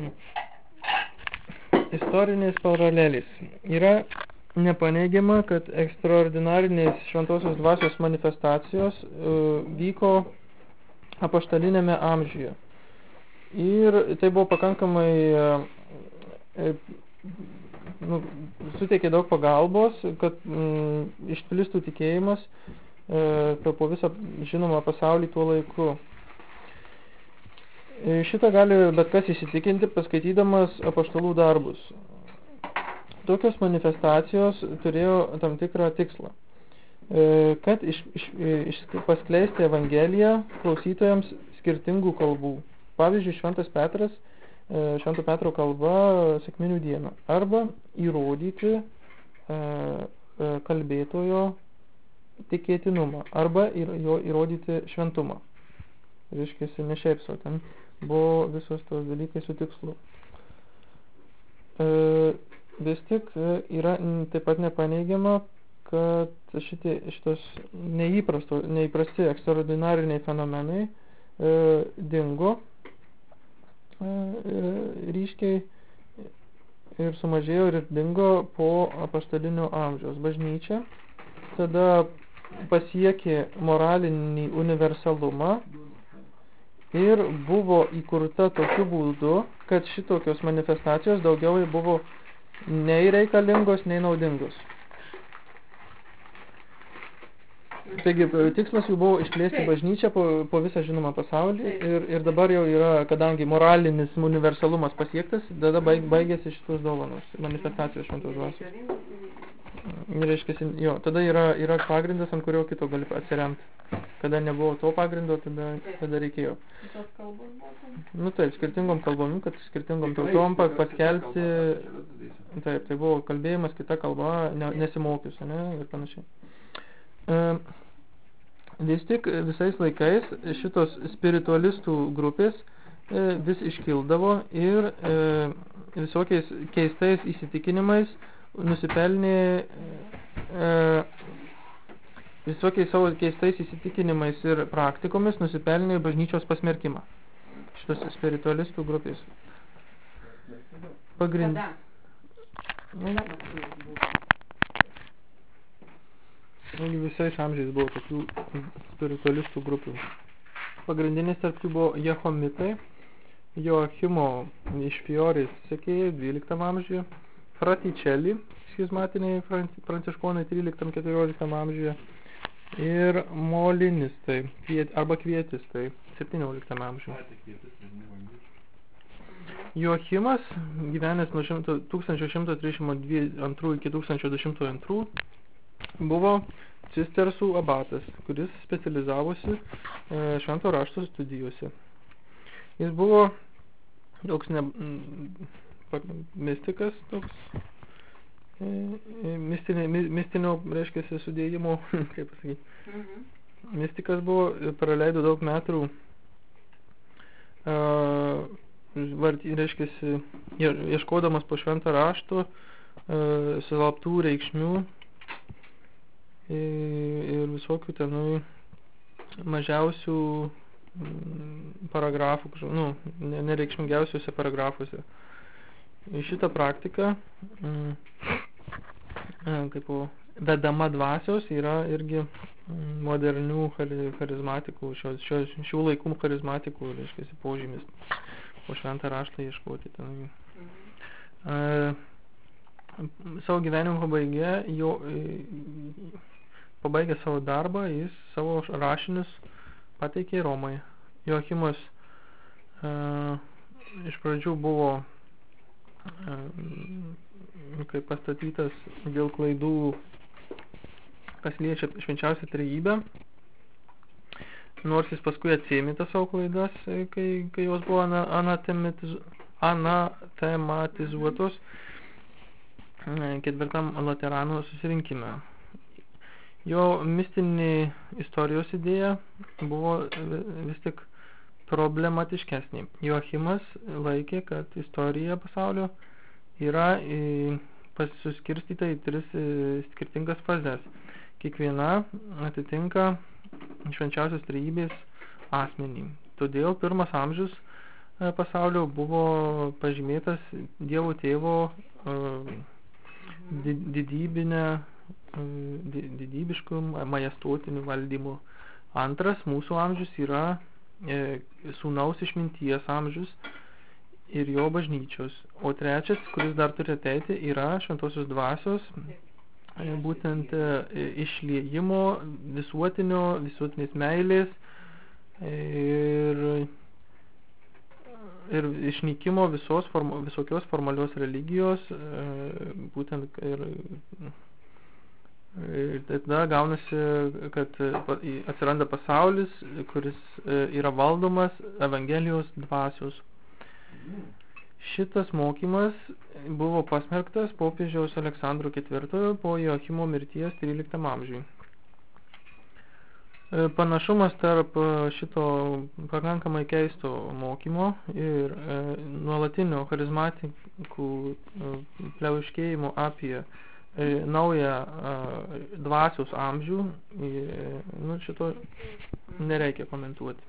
Istorinės paralelės. Yra nepaneigiama, kad ekstraordinarinės šventosios dvasios manifestacijos vyko apaštalinėme amžiuje. Ir tai buvo pakankamai suteikė daug pagalbos, kad išplistų tikėjimas po visą žinomą pasaulį tuo laiku. Šitą gali bet kas įsitikinti, paskaitydamas apaštalų darbus. Tokios manifestacijos turėjo tam tikrą tikslą, kad paskleisti Evangeliją klausytojams skirtingų kalbų. Pavyzdžiui, Švento Petro kalba sekminių dieną. Arba įrodyti kalbėtojo tikėtinumą. Arba jo įrodyti šventumą. Reiškiasi, ne šiaip sau, ten buvo visos tos dalykai su tikslu. Vis tik yra taip pat nepaneigiama, kad šitos neįprasti ekstraordinariniai fenomenai dingo ryškiai ir sumažėjo ir dingo po apaštalinio amžiaus. Bažnyčia tada pasiekė moralinį universalumą ir buvo įkurta tokiu būdu, kad šitokios manifestacijos daugiau buvo nei reikalingos, nei naudingos. Taigi, tikslas jų buvo išplėsti bažnyčią po visą žinomą pasaulį ir dabar jau yra, kadangi moralinis universalumas pasiektas, tada baigėsi šitos dovanos, manifestacijos šventos dvasios. Reiškia, jo, tada yra pagrindas, ant kurio kito gali atsiremti. Kada nebuvo to pagrindo, tada reikėjo. Taip, skirtingom kalbom, kad skirtingom tautom paskelbti, taip, tai buvo kalbėjimas kita kalba, nesimokius, ir panašiai. Vis tik visais laikais šitos spiritualistų grupės vis iškildavo ir visokiais keistais įsitikinimais nusipelnė visokiais savo keistais įsitikinimais ir praktikomis nusipelnė bažnyčios pasmerkimą. Šitos spiritualistų grupės. Kada? Visais amžiais buvo tokių spiritualistų grupių. Pagrindinis tarp jų buvo jehomitai, Joachimo iš Fiorės sekėjai 12 amžiuje, Fraticelli, schizmatiniai pranciškonai 13-14 amžiuje ir molinistai, arba kvietistai 17 amžiuje. Joachimas, gyvenęs nuo 1132 iki 1202, buvo cistersų abatas, kuris specializavosi švento rašto studijose. Jis buvo toks mistikas, toks mistinio, reiškiasi, sudėjimo, kaip pasakyti. Mistikas buvo, praleido daug metų, reiškiasi, ieškodamas po švento rašto, slaptų reikšmių ir visokių tenų mažiausių paragrafų, nereikšmingiausiuose paragrafuose. Šitą praktiką, kaip vedama dvasios, yra irgi modernių charizmatikų, šių laikų charizmatikų, reiškia, požymis po šventą raštą ieškoti. Savo gyvenimo pabaigė savo darbą, jis savo rašinius pateikė Romai. Joachimas iš pradžių buvo kaip pastatytas dėl klaidų, kas liečia švenčiausią trejybę, nors jis paskui atsiėmė tas savo klaidas, kai jos buvo anatematizuotos ketvirtam Laterano susirinkime. Jo mistinė istorijos idėja buvo vis tik problematiškesnė. Joachimas laikė, kad istorija pasaulio yra suskirstyta į 3 skirtingas fazes. Kiekviena atitinka švenčiausios trejybės asmenį. Todėl pirmas amžius pasaulio buvo pažymėtas Dievo tėvo didybišku majestotiniu valdymu. Antras mūsų amžius yra sūnaus išminties amžius ir jo bažnyčios. O trečias, kuris dar turi ateiti, yra šventosios dvasios, būtent išliejimo, visuotinės meilės ir išnykimo visokios formalios religijos, būtent ir tada gaunasi, kad atsiranda pasaulis, kuris yra valdomas Evangelijos dvasios. Šitas mokymas buvo pasmerktas popiežiaus Aleksandro IV po Joachimo mirties 13 amžiui. Panašumas tarp šito pakankamai keisto mokymo ir nuolatinio charizmatikų pliauškėjimo apie naują dvasios amžių, šito nereikia komentuoti.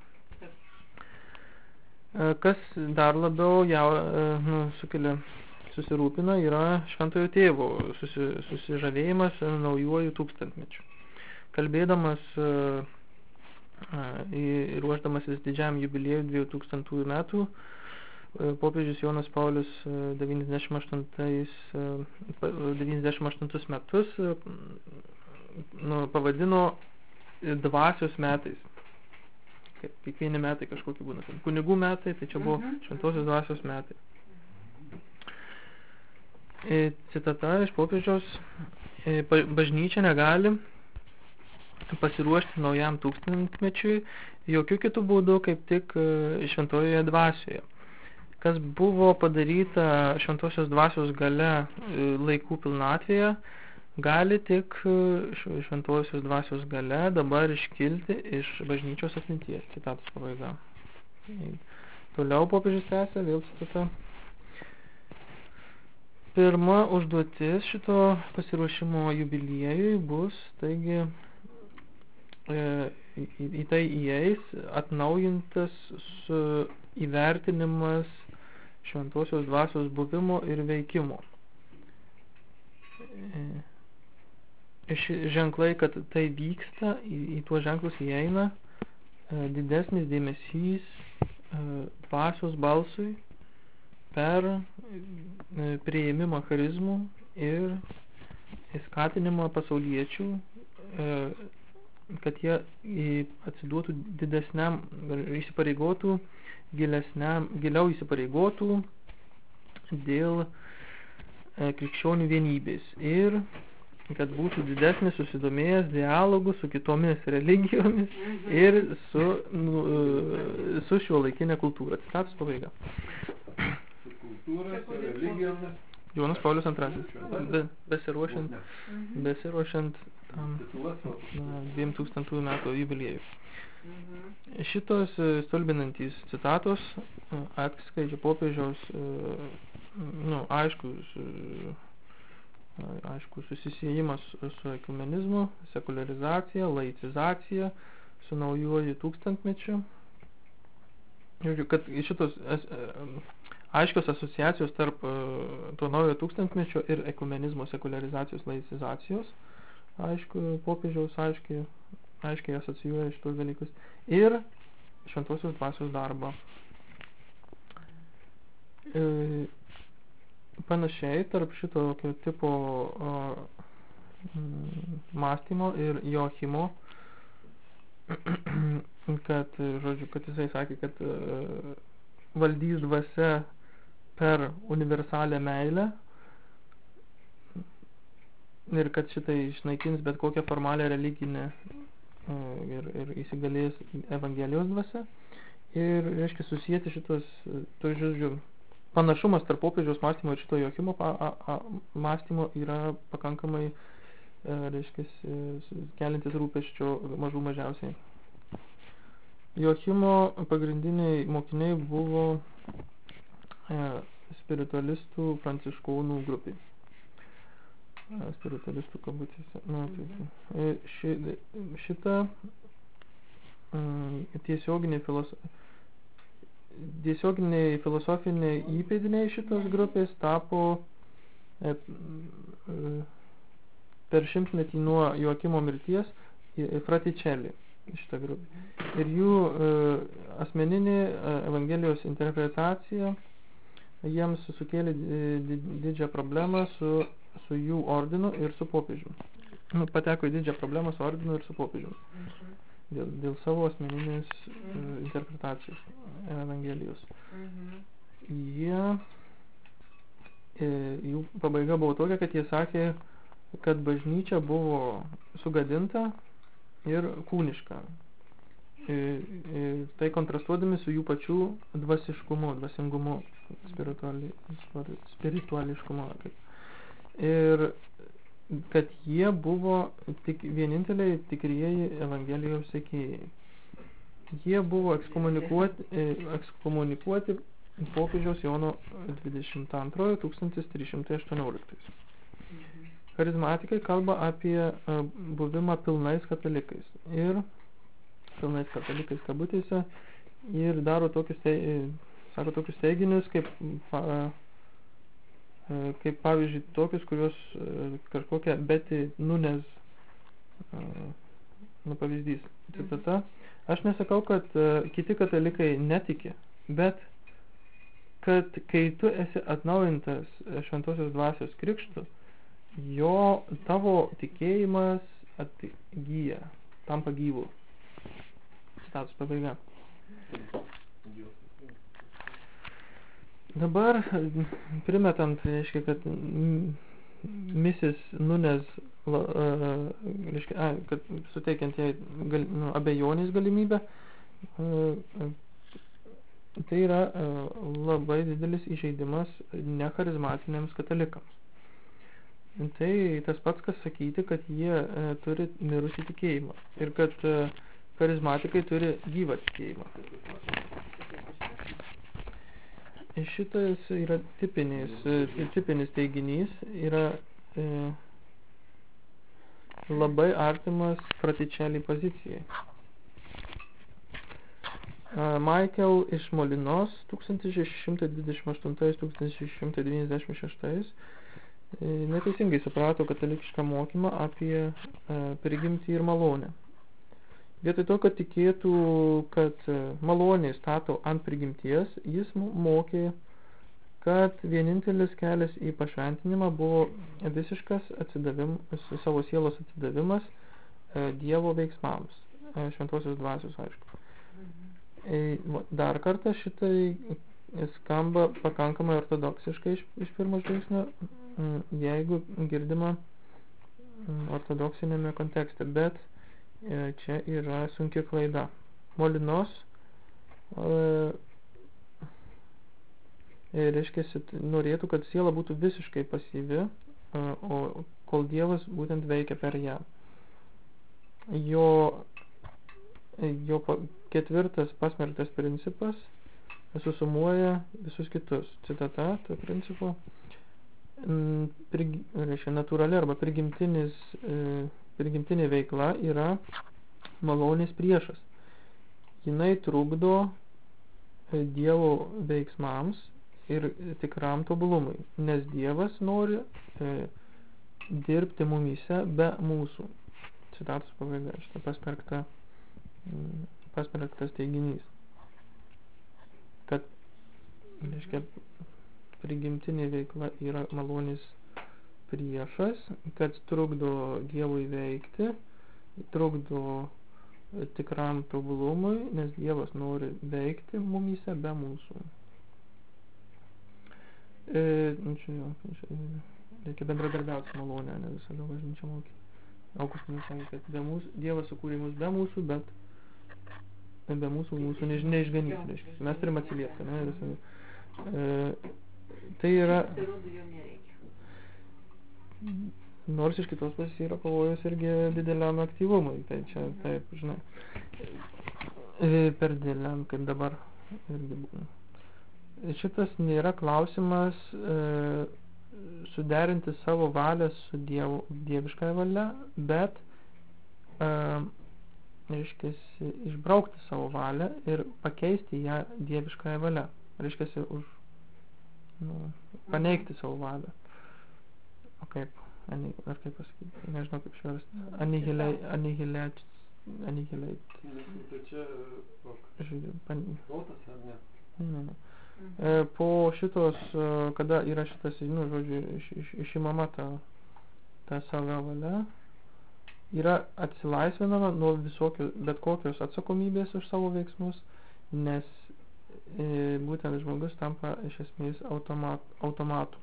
Kas dar labiau sukelia susirūpina, yra šventojo tėvo susižavėjimas naujuoju tūkstantmečiu. Kalbėdamas ruošdamasis didžiam jubiliejui 2000 metų, popiežius Jonas Paulius 98 metus pavadino dvasios metais. Kiekvieni metai kažkokie būna. Kunigų metai, tai čia buvo šventosios dvasios metai. Citata iš popiežiaus: bažnyčia negali pasiruošti naujam tūkstantmečiui jokių kitų būdų, kaip tik šventojoje dvasioje. Kas buvo padaryta šventosios dvasios gale laikų pilnatvėje, gali tik šventosios dvasios gale dabar iškilti iš bažnyčios atminties. Citatos pabaiga. Toliau popiežius tęsia, vėl citata. Pirma užduotis šito pasiruošimo jubiliejui bus, taigi, į tai įeis atnaujintas įvertinimas šventosios dvasios buvimo ir veikimo. Ženklai, kad tai vyksta, į tuos ženklus įeina didesnis dėmesys dvasios balsui per priėmimą charizmų ir skatinimą pasauliečių, kad jie atsiduotų didesniam, įsipareigotų giliau įsipareigotų dėl krikščionių vienybės ir kad būtų didesnis susidomėjęs dialogų su kitomis religijomis ir su šiuolaikinė kultūra. Citatos pabaiga. Su kultūra, su religijomis. Jonas Paulius II. Besiruošiant tam 2000 metų jubiliejui. Šitos stulbinantys citatos atskleidžia popiežiaus aišku susisiejimas su ekumenizmu, sekularizacija, laicizacija, su naujuoju tūkstantmečiu. Kad šitos aiškios asociacijos tarp to naujo tūkstantmečio ir ekumenizmo, sekularizacijos, laicizacijos, aišku, popiežiaus aiškiai asocijuoja šitos dalykus, ir šventosios dvasios darbą. Panašiai tarp šitokio tipo mąstymo ir Joachimo, kad jisai sakė, kad valdys dvasia per universalią meilę ir kad šitai išnaikins bet kokią formalią religinę ir įsigalės Evangelijos dvasia. Ir, reiškia, susijęti šitos, žodžiu, panašumas tarp popiežiaus mąstymo ir šito Joachimo mąstymo yra pakankamai, reiškia, keliantis rūpesčio mažų mažiausiai. Joachimo pagrindiniai mokiniai buvo spiritualistų pranciškonų grupė. Spiritualistų kabutėse. Šita tiesioginė filosofija, tiesioginiai filosofiniai įpėdiniai šitos grupės tapo per 100 nuo Joakimo mirties Fraticelli šitą grupę. Ir jų asmeninė Evangelijos interpretacija jiems sukėlė didžią problemą su jų ordinu ir su popiežiumi. Pateko į didžią problemą su ordinu ir su popiežiumi. Dėl savo asmeninės interpretacijos Evangelijos. Jų pabaiga buvo tokia, kad jie sakė, kad bažnyčia buvo sugadinta ir kūniška. Tai kontrastuodami su jų pačių dvasingumu, spirituališkumu. Ir kad jie buvo tik vieninteliai tikrieji Evangelijos sekėjai. Jie buvo ekskomunikuoti popiežiaus Jono 22 1318. Charizmatikai kalba apie buvimą pilnais katalikais kabutėse ir daro tokius teiginius kaip pavyzdžiui tokius, kurios kažkokia Betty Nunes pavyzdys. Citata. Aš nesakau, kad kiti katalikai netiki, bet kad kai tu esi atnaujintas šventosios dvasios krikštu, tavo tikėjimas atgyja, tampa gyvu. Citatos pabaiga. Dabar primetant, reiškia, kad Mrs. Nunes, kad suteikiant jai abejonės galimybę, tai yra labai didelis įžeidimas necharizmatiniams katalikams. Tai tas pats, kas sakyti, kad jie turi mirusį tikėjimą ir kad charizmatikai turi gyvą tikėjimą. Šitas yra tipinis teiginys, yra labai artimas Fraticelli pozicijai. Michael iš Molinos 1628-1696 neteisingai suprato katalikišką mokymą apie prigimtį ir malonę. Vietoj to, kad tikėtų, kad malonė stato ant prigimties, jis mokė, kad vienintelis kelias į pašventinimą buvo visiškas savo sielos atsidavimas Dievo veiksmams, šventosios dvasios, aišku. Dar kartą šitai skamba pakankamai ortodoksiškai iš pirmo žvilgsnio, jeigu girdima ortodoksinėme kontekste, bet čia yra sunki klaida. Molinos reiškia, norėtų, kad siela būtų visiškai pasyvi, o kol Dievas būtent veikia per ją. Jo ketvirtas pasmerktas principas susumuoja visus kitus. Citata, to principo, reiškia, natūrali arba prigimtinė veikla yra malonės priešas. Jinai trukdo Dievo veiksmams ir tikram tobulumui, nes Dievas nori dirbti mumyse be mūsų. Citatos pabaiga, šitą pasmerktas teiginys. Kad, reiškia, prigimtinė veikla yra malonės priešas, kad trukdo Dievui veikti, trukdo tikram tobulumui, nes Dievas nori veikti mumyse be mūsų. Reikia bendradarbiauti su malonė, ne visada bažnyčia mokė. Augustinas sakė, kad Dievas sukūrė mus be mūsų, bet be mūsų neišganys, reiškia. Mes turim atsiliepti, ne? Tai yra... Nors iš kitos pusės yra pavojus irgi dideliam aktyvumui, tai čia taip, žinai, per dideliam, kaip dabar irgi būna. Šitas nėra klausimas suderinti savo valią su dieviškąja valia, bet reiškiasi, išbraukti savo valią ir pakeisti ją dieviškąją valią. Reiškiasi, paneigti savo valią. O kaip? Ar kaip pasakyti? Nežinau, kaip šversti. Annihilate. Tai čia protas ar ne? Ne. Po šitos, kada yra šitas, žodžiu, išimama ta sava valia, yra atsilaisvinama nuo bet kokios atsakomybės už savo veiksmus, nes būtent žmogus tampa iš esmės automatu.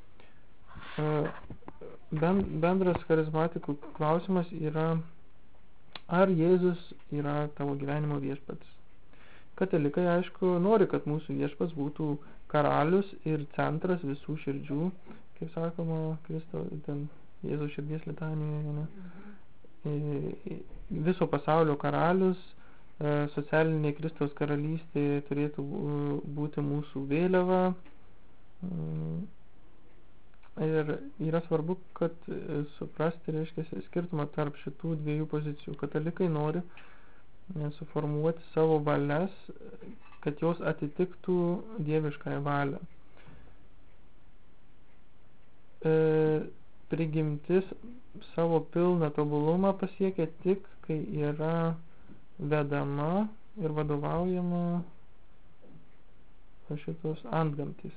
Bendras charizmatikų klausimas yra, ar Jėzus yra tavo gyvenimo viešpats. Katalikai, aišku, nori, kad mūsų viešpats būtų karalius ir centras visų širdžių, kaip sakoma, Jėzaus širdies litanijoje, viso pasaulio karalius, socialinė Kristaus karalystė turėtų būti mūsų vėliava. Ir yra svarbu, kad suprasti, reiškia, skirtumą tarp šitų dviejų pozicijų. Katalikai nori suformuoti savo valias, kad jos atitiktų dieviškąją valią. Prigimtis savo pilną tobulumą pasiekia tik, kai yra vedama ir vadovaujama šitos antgamtys.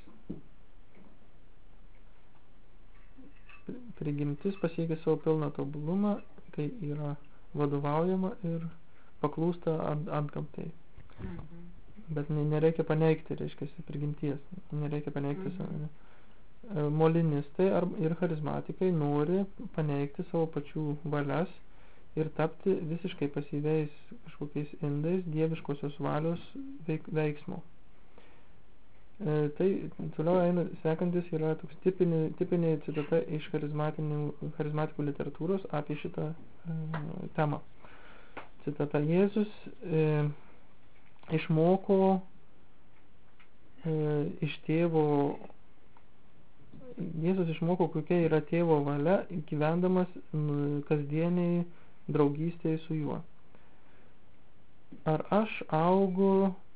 Prigimtis pasiekia savo pilną tobulumą, kai yra vadovaujama ir paklūsta antgamtai. Bet nereikia paneigti, reiškia, prigimties. Nereikia paneigti savo. Molinistai ir charizmatikai nori paneigti savo pačių valias ir tapti visiškai pasyviais kažkokiais indais dieviškosios valios veiksmo. Tai toliau eina, sekantis yra toks tipinė citata iš charizmatikų literatūros apie šitą temą. Citata: Jėzus išmoko iš tėvo, kokia yra tėvo valia, gyvendamas kasdieniai draugystėje su juo. Ar aš augu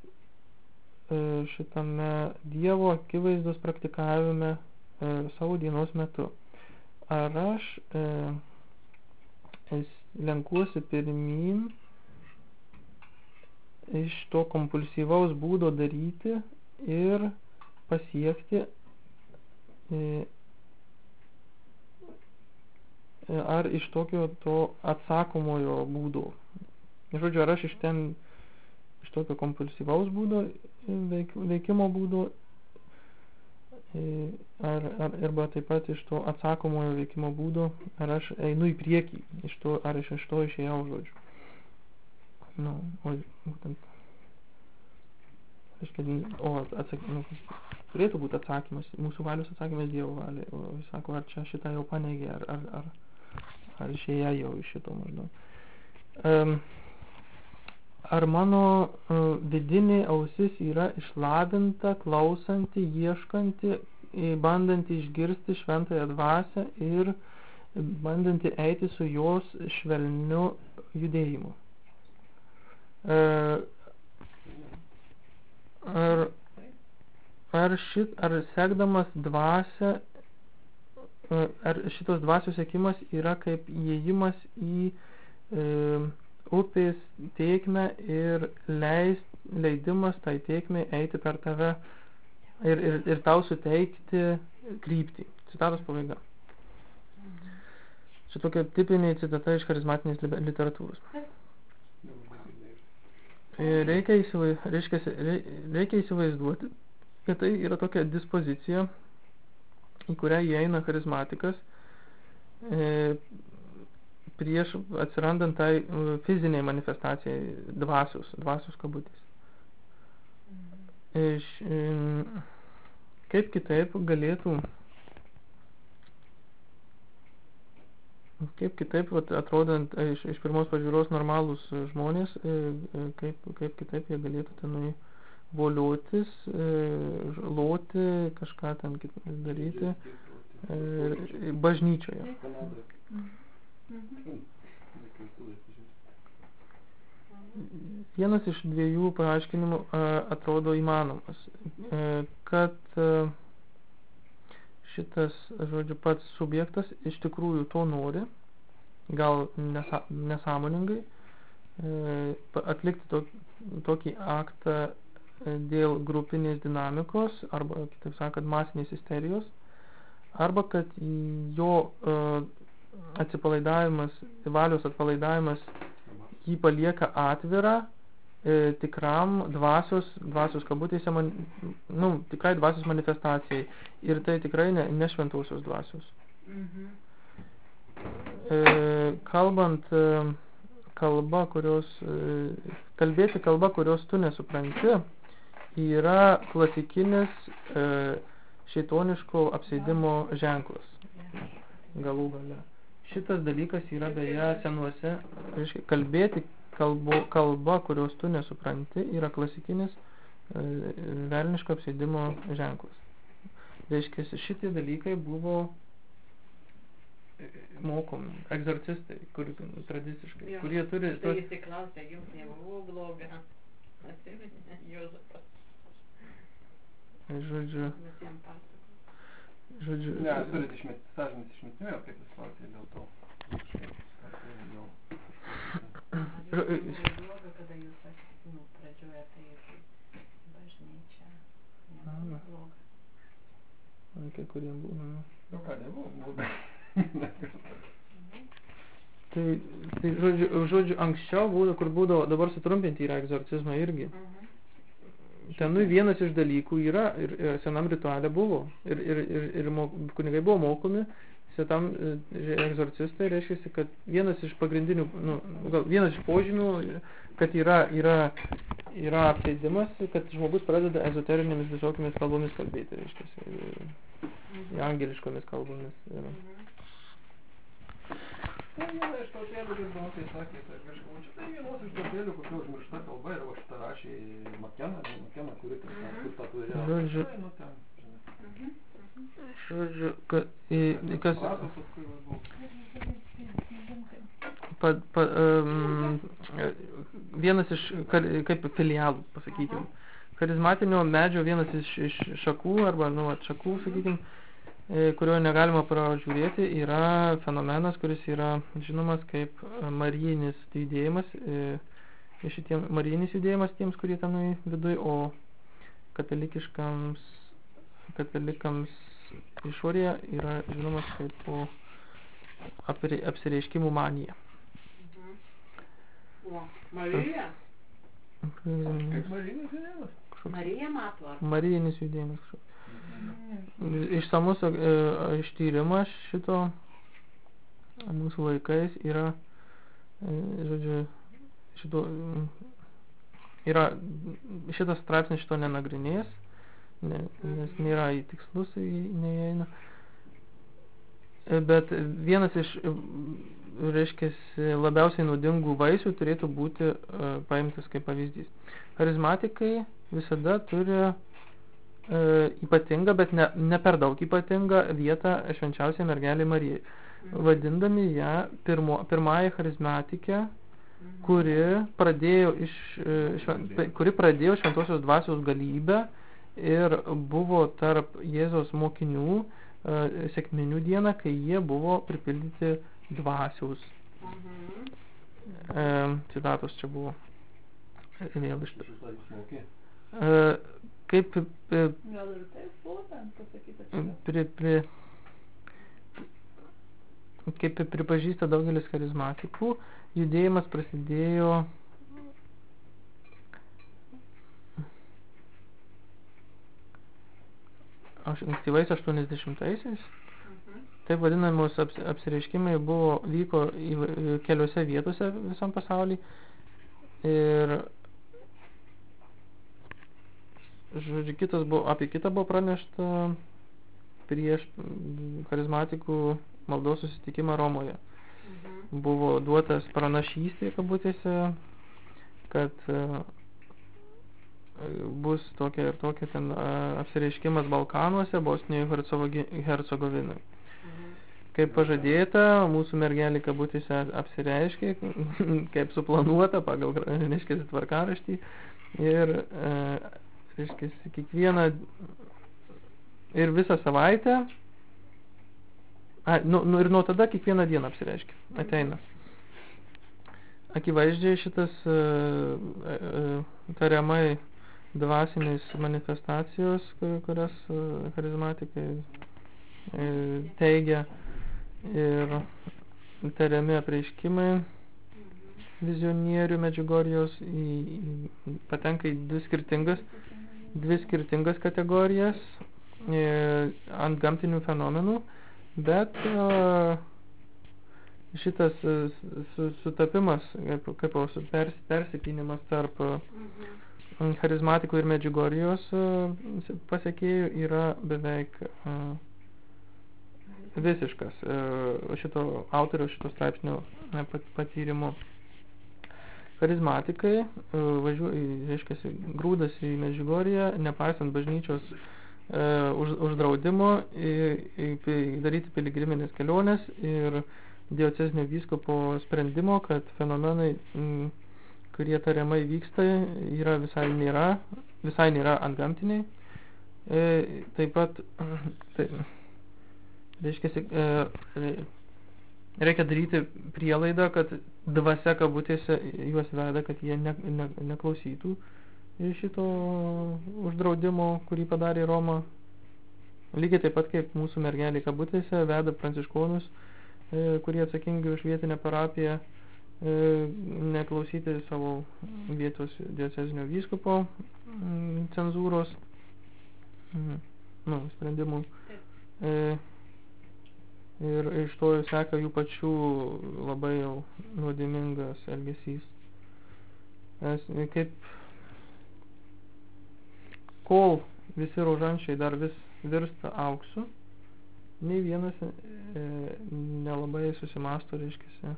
šitame Dievo akivaizdos praktikavime savo dienos metu? Ar aš lenkuosi pirmyn iš to kompulsyvaus būdo daryti ir pasiekti, ar iš tokio to atsakomojo būdo. Žodžiu, ar aš iš tokio kompulsyvaus būdo, veikimo būdo, arba taip pat iš to atsakomojo veikimo būdo, ar aš einu į priekį, ar aš iš to išėjau, žodžiu. Būtent, turėtų būti atsakymas, mūsų valios atsakymas Dievo valiai, o jis sako, ar čia šitą jau paneigė, ar išėję jau iš šito maždaug. Ar mano vidinė ausis yra išlavinta, klausanti, ieškanti, bandanti išgirsti šventąją dvasią ir bandanti eiti su jos švelniu judėjimu? Ar sekdamas dvasią, ar šitos dvasios sekimas yra kaip įėjimas į upės tėkmę ir leidimas tai tėkmei eiti per tave ir tau suteikti kryptį. Citatos pabaiga. Čia tokia tipinė citata iš charizmatinės literatūros. Reikia įsivaizduoti, kad tai yra tokia dispozicija, į kurią įeina charizmatikas prieš atsirandant tai fiziniai manifestacijai dvasios kabutės. Kaip kitaip atrodant iš pirmos pažiūros normalūs žmonės, kaip kitaip jie galėtų tenai voliotis, loti, kažką ten daryti bažnyčioje. vienas iš dviejų paaiškinimų atrodo įmanomas, kad šitas, žodžiu, pats subjektas iš tikrųjų to nori, gal nesąmoningai, atlikti tokį aktą dėl grupinės dinamikos, arba, kitaip sakant, masinės isterijos, arba kad jo atsipalaidavimas, valios atpalaidavimas jį palieka atvirą tikram dvasios kabutėse, tikrai dvasios manifestacijai. Ir tai tikrai ne šventosios dvasios. Kalbėti kalba, kurios tu nesupranti, yra klasikinis šeitoniško apsėdimo ženklas. Galų gale. Šitas dalykas yra beje senuose, kalbėti kalba, kurios tu nesupranti, yra klasikinis velniško apsėdimo ženklas. Reiškia, šitie dalykai buvo mokomi, egzorcistai, tradiciškai, kurie turi... Štai įsiklausė, jums nebuvo bloga. Atsiminė, Juozapas. Žodžiu... Ne, turit sąžinės išmetimėjo, kaip jūs klausė dėl to. Jums bloga, kada jūs pradžioje tai bažnyčia. Nebuvo bloga. Kai kuriem būna. Nu ką, nebuvo bloga. Tai žodžiu, anksčiau būdavo, kur būdavo, dabar sutrumpinti yra egzorcizmą irgi. Ten vienas iš dalykų yra, ir senam rituale buvo, ir kunigai buvo mokomi, tam egzorcistai, reiškia, kad vienas iš pagrindinių, vienas iš požymių, kad yra apsėdimas, kad žmogus pradeda ezoterinėmis visokiamis kalbomis kalbėti, reiškia, angeliškomis kalbomis. Tai viena iš tautėlių, kaip Dontai sakė, tai vienos iš tautėlių, kokia užmiršta kalba, ir va šitą rašė Makena, kuri tą turėjo. Žodžiu, vienas iš, kaip filialų, pasakykim, charizmatinio medžio vienas iš šakų, arba šakų, sakykim, kurio negalima pražiūrėti, yra fenomenas, kuris yra žinomas kaip marijinis judėjimas, marijinis judėjimas tiems, kurie ten viduj, o katalikams išorėje yra žinomas kaip apsireiškimų manija. O, Marija? Kaip marijinis judėjimas? Marija mato? Marijinis judėjimas. Išsamus ištyrimas šito mūsų laikais yra, žodžiu, šitas straipsnis šito nenagrinės, nes nėra į tikslus neįeina. Bet vienas iš, reiškia, labiausiai naudingų vaisių turėtų būti paimtas kaip pavyzdys. Charizmatikai visada turi ypatingą, bet ne per daug ypatingą vietą švenčiausiai mergelei Marijai, vadindami ją pirmąją charizmatikę, kuri pradėjo šventosios dvasios galybę ir buvo tarp Jėzaus mokinių sekminių dieną, kai jie buvo pripildyti dvasios. Citatos čia buvo. Vėl iš to. Kaip kaip pripažįsta daugelis charizmatikų, judėjimas prasidėjo ankstyvais 80-aisiais. Taip vadinamos apsireiškimai vyko keliose vietose visam pasaulyje. Ir žodžiu, apie kitą buvo pranešta prieš charizmatikų maldos susitikimą Romoje. Buvo duotas pranašystė, kabutėse, kad bus tokia ir tokia ten apsireiškimas Balkanuose, Bosnijoje, Hercegovinai. kaip pažadėta, mūsų mergelė kabutėse apsireiškė, kaip suplanuota pagal, reiškia, tvarkaraštį. Ir, reiškia, kiekvieną ir visą savaitę, ir nuo tada kiekvieną dieną apsireiškia, ateina. Akivaizdžiai šitas tariamai dvasinės manifestacijos, kurias charizmatikai teigia, ir tariami apreiškimai vizionierių Medžiugorjos patenka į dvi skirtingas kategorijas ant gamtinių fenomenų, bet šitas sutapimas, kaip persipynimas tarp charizmatikų ir Medžiugorjos pasekėjų yra beveik visiškas šito autorio, šito straipsnio patyrimu. Charizmatikai reiškia, grūdasi į Medžiugorję, nepaisant bažnyčios uždraudimo daryti piligriminės kelionės ir diocezinio vyskupo sprendimo, kad fenomenai, kurie tariamai vyksta, visai nėra antgamtiniai. Taip pat reikia daryti prielaidą, kad dvasia kabutėse juos veda, kad jie neklausytų šito uždraudimo, kurį padarė Roma. Lygiai taip pat kaip mūsų mergelė kabutėse veda pranciškonus, kurie atsakingi už vietinę parapiją, neklausyti savo vietos diocezinio vyskupo cenzūros sprendimų. Ir iš to seka jų pačių labai jau nuodėmingas elgesys. Kol visi rožančiai dar vis virsta auksu, nei vienas nelabai susimasto, reiškiasi.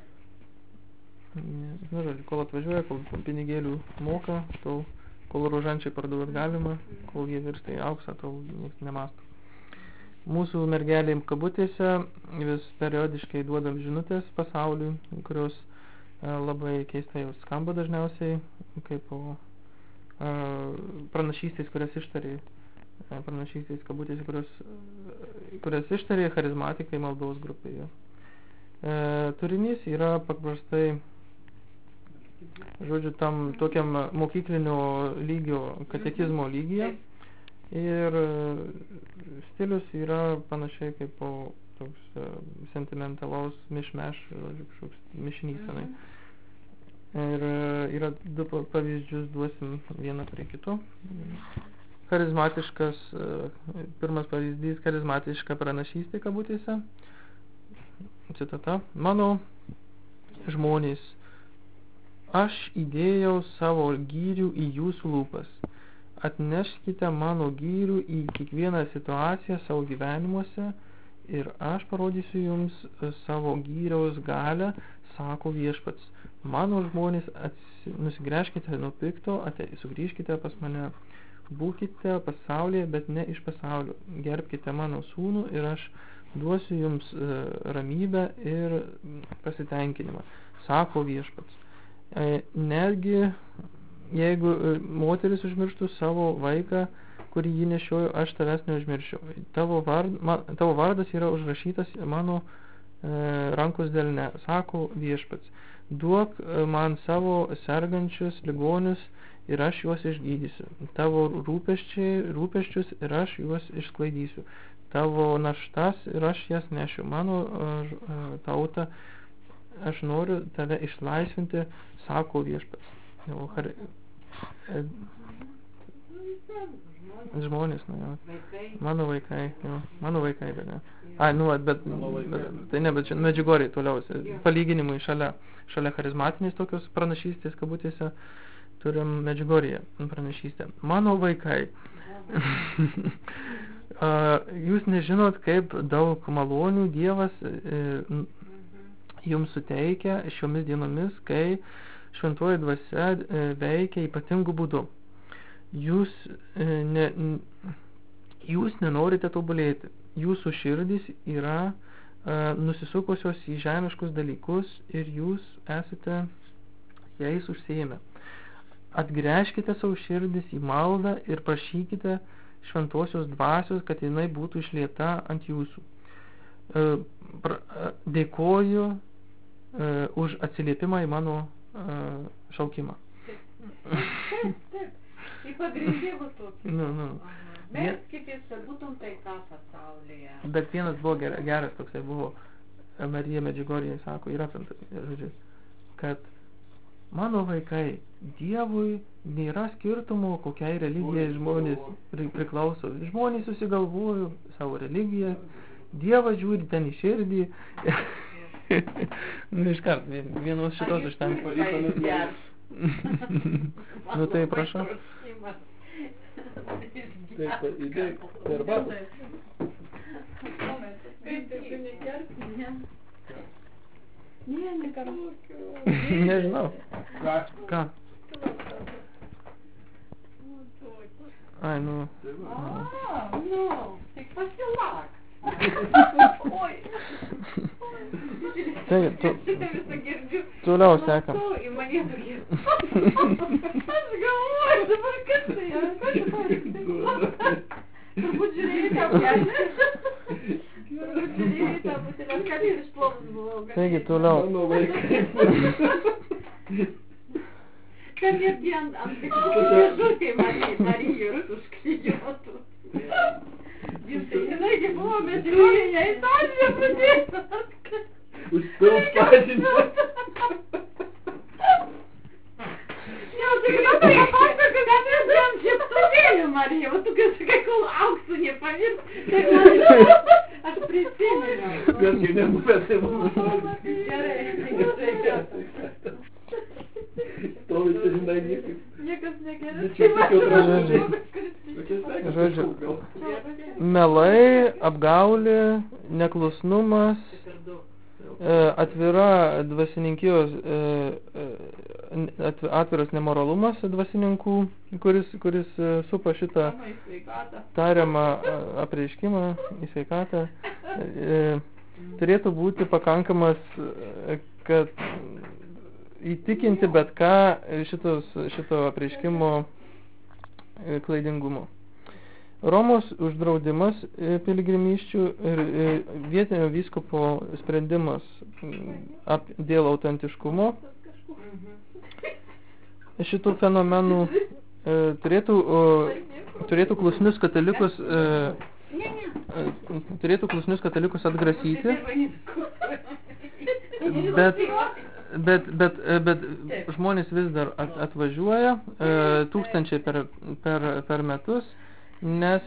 Kol atvažiuoja, kol pinigėlių moka, tol, kol rožančiai parduot galima, kol jie virsta į auksą, tol niekas nemasto. Mūsų mergelėm kabutėse vis periodiškai duodam žinutės pasauliui, kurios labai keistai skamba dažniausiai, kaip pranašystės, kurias ištarė, pranašystės kabutėse, kurias ištarė charizmatikai maldos grupėje. Turinys yra paprastai, žodžiu, tam tokiam mokyklinio lygio, katekizmo lygyje, ir stilius yra panašiai kaip toks sentimentalaus mišmeš, kažkoks mišinys. Ir yra du pavyzdžius, duosim vieną prie kito. Charizmatiškas, pirmas pavyzdys, charizmatiška pranašystė kabutėse. Citata. Mano žmonės, aš įdėjau savo gyrių į jūsų lūpas. Atneškite mano gyrių į kiekvieną situaciją savo gyvenimuose ir aš parodysiu jums savo gyriaus galią, sako viešpats. Mano žmonės, nusigręžkite nuo pikto, sugrįžkite pas mane. Būkite pasaulyje, bet ne iš pasaulio. Gerbkite mano sūnų ir aš duosiu jums ramybę ir pasitenkinimą, sako viešpats. Netgi jeigu moteris užmirštų savo vaiką, kurį jį nešiojo, aš tavęs neužmiršiau. Tavo vardas yra užrašytas mano rankos delne, sako viešpats. Duok man savo sergančius ligonius ir aš juos išgydysiu. Tavo rūpesčius ir aš juos išsklaidysiu. Tavo naštas ir aš jas nešiu. Mano tauta, aš noriu tave išlaisvinti, sako viešpats. Žmonės, mano vaikai, bet ne. Bet čia Medžiugorjai toliau, palyginimui šalia charizmatinės tokios pranašystės kabutėse, turim Medžiugorję pranašystę. Mano vaikai, jūs nežinot, kaip daug malonių Dievas jums suteikia šiomis dienomis, kai šventoji dvasia veikia ypatingų būdų. Jūs nenorite tobulėti. Jūsų širdys yra nusisukusios į žemiškus dalykus ir jūs esate jais užsiėmę. Atgręžkite savo širdis į maldą ir prašykite šventosios dvasios, kad jinai būtų išlieta ant jūsų. Dėkoju už atsiliepimą į mano šaukimą. Į pagrindimus tokius. Melskitės, kad būtum taika pasaulyje. Bet vienas buvo geras toksai buvo, Marija Medžiugorjė sako, yra, žodžiu, kad mano vaikai, Dievui nėra skirtumo, kokiai religijai žmonės priklauso. Žmonės susigalvojo savo religiją, Dievas žiūri ten į širdį. Iškart, vienos šitos užtenka. Tai prašau. Taip, įdėk per batą. Nežinau. Ką? Ai, nu. Tik pasilak. Oi. Toliau sekam. Į mane tokie. Aš galvoju, dabar kas tai yra? Turbūt žiūrėjai tą butelį. Turbūt žiūrėjai tą butelį. Aš ką tai išplovus buvau. Taigi, toliau. Mano vaikai. Kad netgi ant dėžutė Marijos užklijuotų. Jinai buvo, bet žiūrėjai, jai sąžinė pradėjo. Užpils pažinę. Jau, tikrai tai pasako, kad mes jam šipstovėjom, Marija, o tu kai sakai, kol auksų nepavirs, tai aš prisimenu. Kažkai nebuvę, tai buvo. Gerai. Stovite, žinai, niekaip. Niekas negerai. Bet čia tik jau tražodžiai. Žodžiu, melai, apgaulė, neklusnumas, atvira dvasininkijos, atviras nemoralumas dvasininkų, kuris supa šitą tariamą apreiškimą į sveikatą, turėtų būti pakankamas, kad įtikinti bet ką šito apreiškimo klaidingumu. Romos uždraudimas piligrimysčių ir vietinio vyskupo sprendimas dėl autentiškumo šitų fenomenų turėtų klusnius katalikus atgrasyti, bet žmonės vis dar atvažiuoja tūkstančiai per metus, nes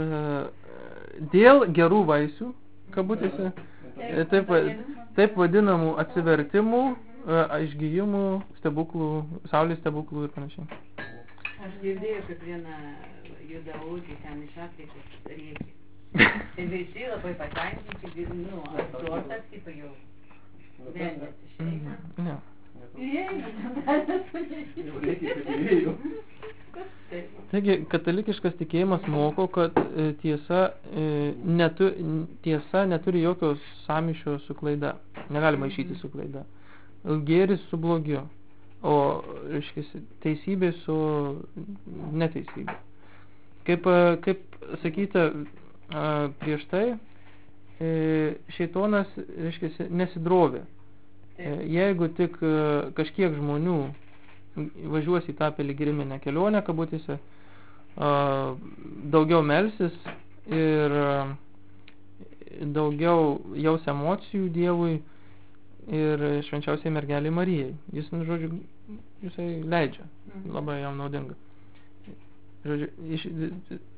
dėl gerų vaisių, kabutėse, taip vadinamų atsivertimų, išgijimų, stebuklų, saulės stebuklų ir panašiai. Aš girdėjau, kaip viena judaūgį ten iš Afrikos rėkė. Tai visi labai patenkinti, apsortas, kaip jau vendės išeina. Ne. Taigi, katalikiškas tikėjimas moko, kad tiesa neturi jokios sąmyšio su klaida. Negalima išeiti su klaida. Gėris su blogiu, o teisybė su neteisybė. Kaip sakyta prieš tai, šeitonas nesidrovė. Jeigu tik kažkiek žmonių važiuos į tą piligriminę kelionę, kabutėse, daugiau melsis ir daugiau jaus emocijų Dievui ir švenčiausiai mergelei Marijai. Jis, žodžiu, jisai leidžia, labai jam naudinga. Žodžiu,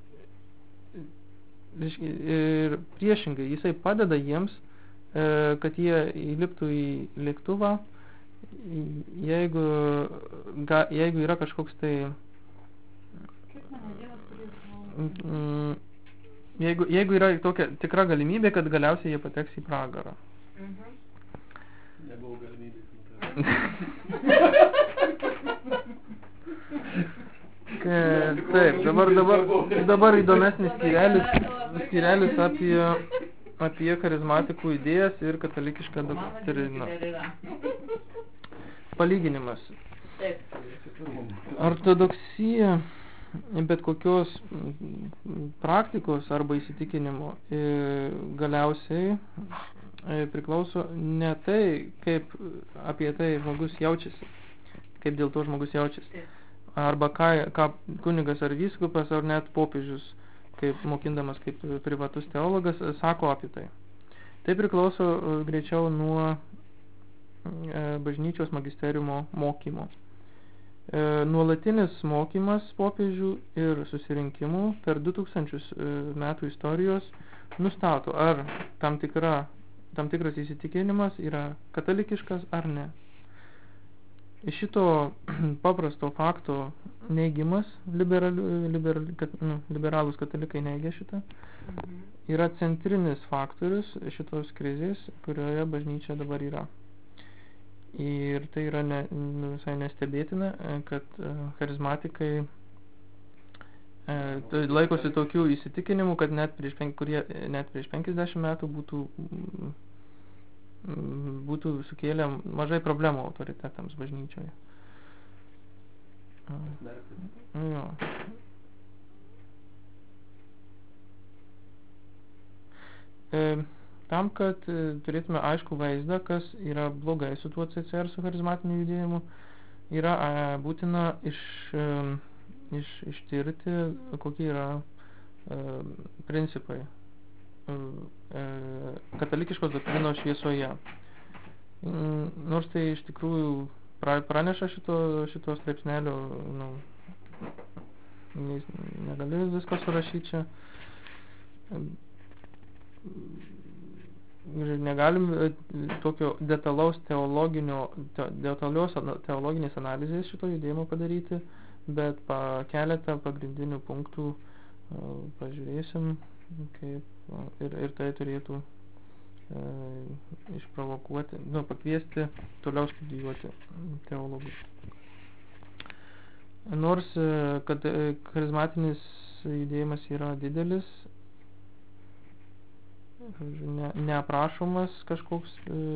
ir priešingai, jisai padeda jiems, kad jie įliptų į lėktuvą, jeigu yra kažkoks tai jeigu yra tokia tikra galimybė, kad galiausiai jie pateks į pragarą. Nebuvo galimybės. Taip, dabar įdomesnis skyrelis apie charizmatikų idėjas ir katalikišką doktriną. Palyginimas. Taip. Ortodoksija bet kokios praktikos arba įsitikinimo galiausiai priklauso ne tai, kaip apie tai žmogus jaučiasi, kaip dėl to žmogus jaučiasi. Arba ką kunigas ar vyskupas, ar net popiežius, kaip mokindamas kaip privatus teologas, sako apie tai. Tai priklauso greičiau nuo bažnyčios magisteriumo mokymo. Nuolatinis mokymas popiežių ir susirinkimų per 2000 metų istorijos nustato, ar tam tikras įsitikinimas yra katalikiškas ar ne. Iš šito paprasto fakto neigimas, liberalūs katalikai neigia šitą, yra centrinis faktorius šitos krizės, kurioje bažnyčia dabar yra. Ir tai yra visai nestebėtina, kad charizmatikai laikosi tokių įsitikinimų, kad kurie net prieš 50 metų būtų sukėlę mažai problemų autoritetams bažnyčioje. Jo. Tam, kad turėtume aišku vaizdą, kas yra blogai su tuo CCR, su charizmatiniu judėjimu, yra būtina ištirti, kokie yra principai katalikiškos doktrinos šviesoje. Nors tai iš tikrųjų praneša šito straipsnelio, negaliu visko surašyti čia. Ir negalim tokio detalaus teologinės analizės šito judėjimo padaryti, bet keletą pagrindinių punktų pažiūrėsim, kaip ir tai turėtų išprovokuoti, pakviesti toliau studijuoti teologus. Nors, kad charizmatinis judėjimas yra didelis, neaprašomas kažkoks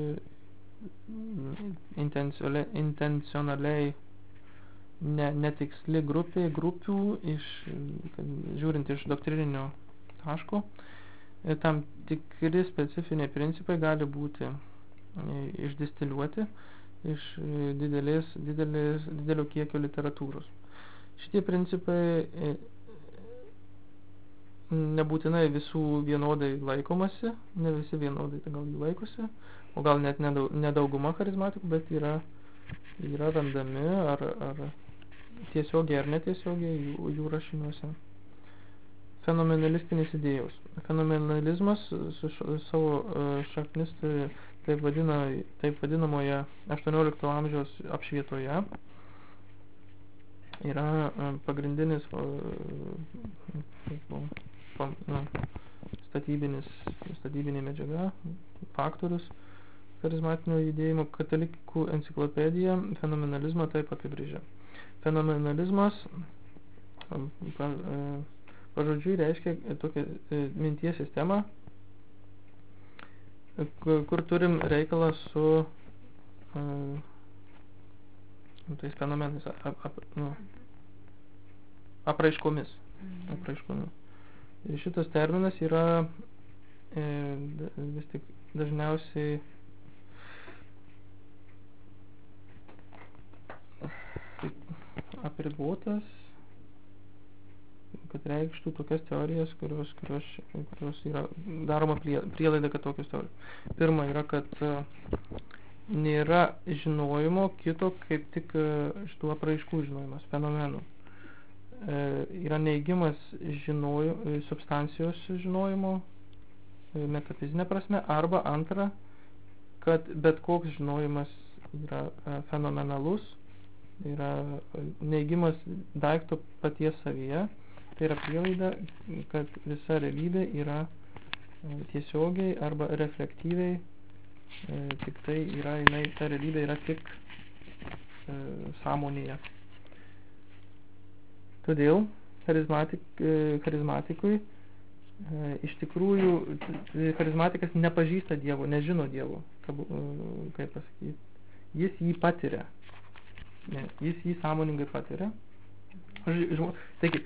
intencionaliai netiksli grupių, žiūrint iš doktrininio taško, tam tikri specifiniai principai gali būti išdistiliuoti iš didelio kiekio literatūros. Šitie principai nebūtinai visų vienodai laikomasi, ne visi vienodai gal jų laikosi, o gal net nedauguma charizmatikų, bet yra randami ar tiesiogiai ar netiesiogiai jų rašiniuose. Fenomenalistinės idėjos. Fenomenalizmas su savo šaknis taip vadinamoje 18 amžiaus apšvietoje yra pagrindinis statybinė medžiaga, faktorius charizmatinio judėjimo. Katalikų enciklopedija fenomenalizmą taip apibrėžia. Fenomenalizmas pažodžiui reiškia tokią minties sistemą, kur turim reikalą su tais fenomenais, apraiškomis. Ir šitas terminas yra vis tik dažniausiai apribotas, kad reikštų tokias teorijas, kurios yra daroma prielaida, kad tokios teorijos. Pirma yra, kad nėra žinojimo kito kaip tik šitų apraiškų žinojimas, fenomenų. Yra neigimas substancijos žinojimo metafizinė prasme, arba antra, kad bet koks žinojimas yra fenomenalus, yra neigimas daikto paties savyje. Tai yra prielaida, kad visa realybė yra tiesiogiai arba reflektyviai, tik tai yra, ta realybė yra tik sąmonėje. Todėl charizmatikui Iš tikrųjų, charizmatikas nepažįsta Dievo, nežino Dievo, kaip pasakyti. Jis jį patiria. Ne, jis jį sąmoningai patiria. Taigi,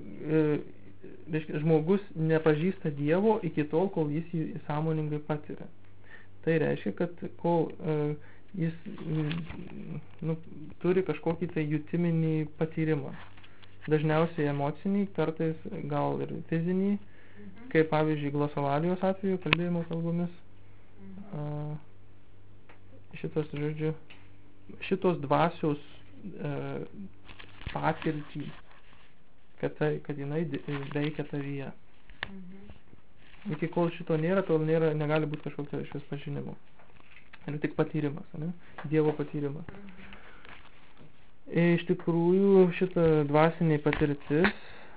žmogus nepažįsta Dievo iki tol, kol jis jį sąmoningai patiria. Tai reiškia, kad kol jis turi kažkokį tai jutiminį patyrimą. Dažniausiai emocinį, kartais gal ir fizinį, kaip pavyzdžiui glosolalijos atveju, kalbėjimo kalbomis. Šitos dvasios patirtį, kad jinai veikia tavyje. Iki kol šito nėra, tol negali būti kažkokio išvis pažinimo. Ir tik patyrimas, ne? Dievo patyrimas. Iš tikrųjų, šita dvasinė patirtis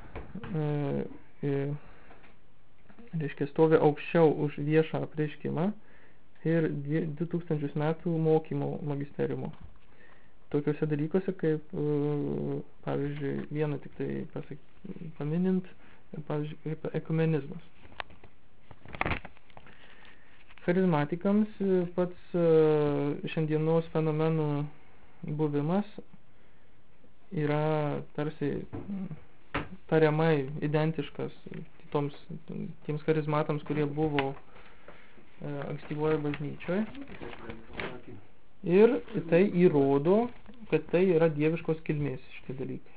reiškia stovi aukščiau už viešą apreiškimą ir 2000 metų mokymo magisteriumo. Tokiuose dalykuose, kaip, pavyzdžiui, vieną tik tai paminint, pavyzdžiui, kaip ekumenizmas. Charizmatikams pats šiandienos fenomenų buvimas yra tarsi tariamai identiškas tiems charizmatams, kurie buvo ankstyvoje bažnyčioje. Ir tai įrodo, kad tai yra dieviškos kilmės šitie dalykai.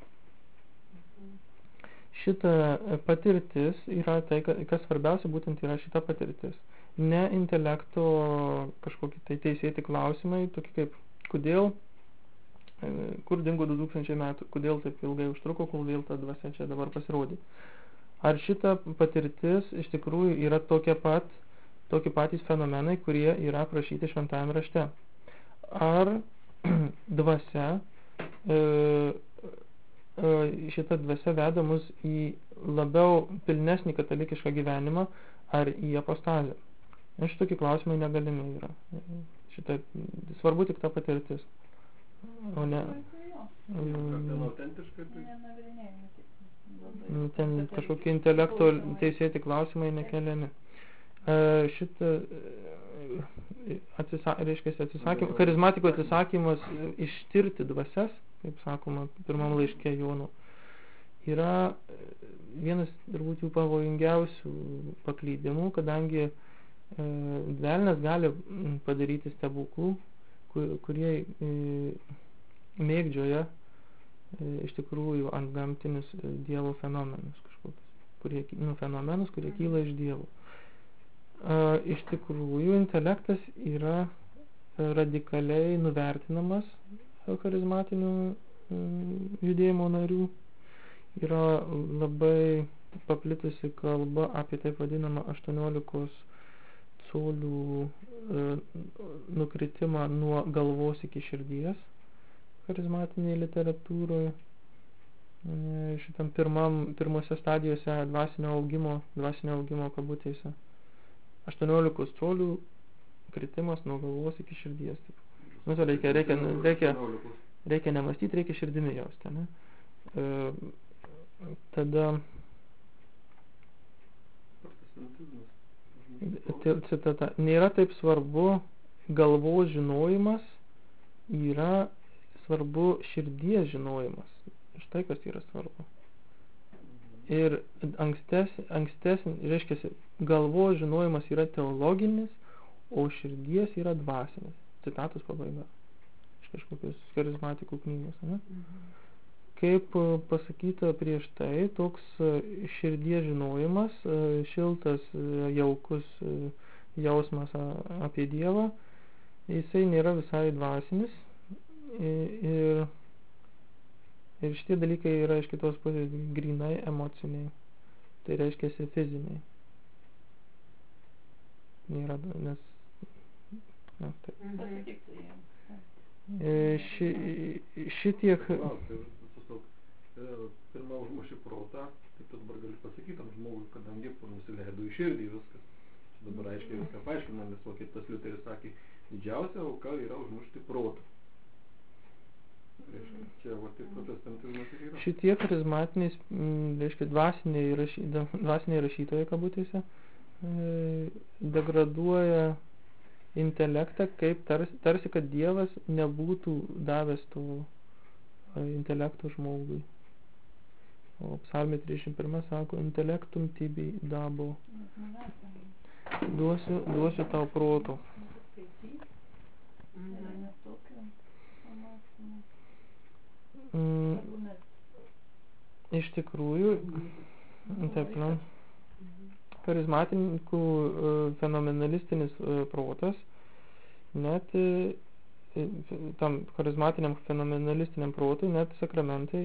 Šita patirtis yra tai, kas svarbiausia, būtent yra šita patirtis. Ne intelekto kažkokie tai teisėti klausimai, tokie kaip kodėl, kur dingo 2000 metų, kodėl taip ilgai užtruko, kol vėl ta dvasia čia dabar pasirodė. Ar šita patirtis iš tikrųjų yra tokie patys fenomenai, kurie yra aprašyti šventajame rašte. Ar dvasia, šita dvasia veda mus į labiau pilnesnį katalikišką gyvenimą, ar į apostazę. Šitokie klausimai negalimi yra. Šita, svarbu tik ta patirtis. O ne... Ten kažkokie intelekto teisėti klausimai nekeliami. Šitą charizmatiko atsisakymas ištirti dvasias, kaip sakoma, pirmam laiške Jono, yra vienas turbūt jų pavojingiausių paklydimų, kadangi velnias gali padaryti stebuklų, kurie mėgdžioja iš tikrųjų antgamtinius Dievo fenomenus kažkokius, kurie kyla iš Dievo. Iš tikrųjų, intelektas yra radikaliai nuvertinamas charizmatinių judėjimo narių. Yra labai paplitusi kalba apie taip vadinamą 18 colių nukritimą nuo galvos iki širdies charizmatinėje literatūroje. Šitam pirmose stadijose dvasinio augimo kabutėse. 18 colių kritimas nuo galvos iki širdies. Nu, reikia nemastyti, reikia širdimi jausti, ne? Tada citata, nėra taip svarbu galvos žinojimas, yra svarbu širdies žinojimas. Štai kas yra svarbu. Ir ankstesnis, reiškia, galvos žinojimas yra teologinis, o širdies yra dvasinis. Citatos pabaiga. Iš kažkokios charizmatikų knygos, ne? Kaip pasakyta prieš tai, toks širdies žinojimas, šiltas, jaukus jausmas apie Dievą, jisai nėra visai dvasinis ir šitie dalykai yra iš kitos pusės grynai emociniai, tai reiškia fiziniai. Nėra, nes... Na, taip. Šitiek... Pirma užmuši protą, taip dabar gali pasakyti tam žmogui, kadangi nusileido į širdį viskas. Dabar aiškiai viską paaiškinam, nes kaip tas Liuteris sakė, didžiausia auka yra užmušti protą. Čia va tik protestantizmas ir yra. Šitie charizmatiniai, reiškia, dvasiniai rašytojai, kabutėse, degraduoja intelektą, kaip tarsi, kad Dievas nebūtų davęs to intelekto žmogui. O Psalmė 31 sako, intelektum tibi dabo. Duosiu tau proto. Iš tikrųjų, taip, charizmatininkų fenomenalistinis protas, net tam charizmatiniam fenomenalistiniam protui, net sakramentai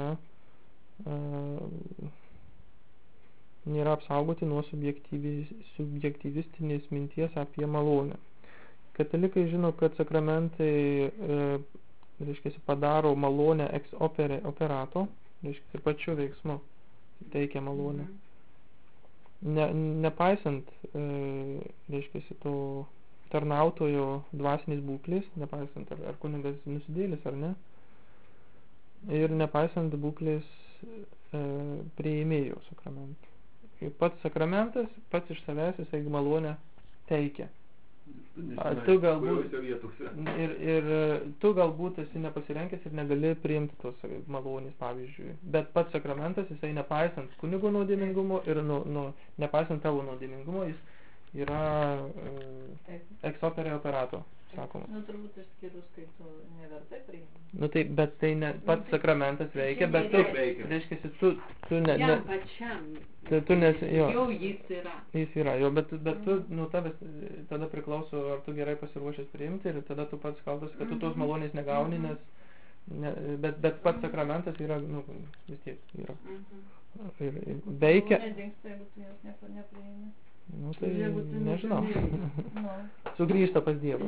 nėra apsaugoti nuo subjektyvistinės minties apie malonę. Katalikai žino, kad sakramentai reiškia, padaro malonę ex operato, reiškia, pačiu veiksmu teikia malonę. Nepaisant, reiškia, to tarnautojo dvasinės būklės, nepaisant ar kunigas nusidėlis ar ne, ir nepaisant būklės priėmėjo sakramentų. Pats sakramentas, pats iš savęs jisai malonę teikia. Tu galbūt, ir tu galbūt esi nepasirenkęs ir negali priimti tos malonės, pavyzdžiui. Bet pats sakramentas, jisai nepaisant kunigo nuodėmingumo ir nepaisant tavo nuodėmingumo, jis yra ex opere operato, sakoma. Turbūt išskyrus, kai tu nevertai priimi. Tai, bet tai ne, pats sakramentas veikia, bet tu, reiškia, tu ne... Jam pačiam. Tu nes, jo. Jau jis yra. Jis yra, jo, bet tu, tavęs tada priklauso, ar tu gerai pasiruošęs priimti ir tada tu pats kaltas, kad tu tos malonės negauni, bet pats sakramentas yra, vis tiek yra. Ir veikia. Nedingsta, jeigu tu jos nepriimi. Tai nežinau. Sugrįžta pas Dievą.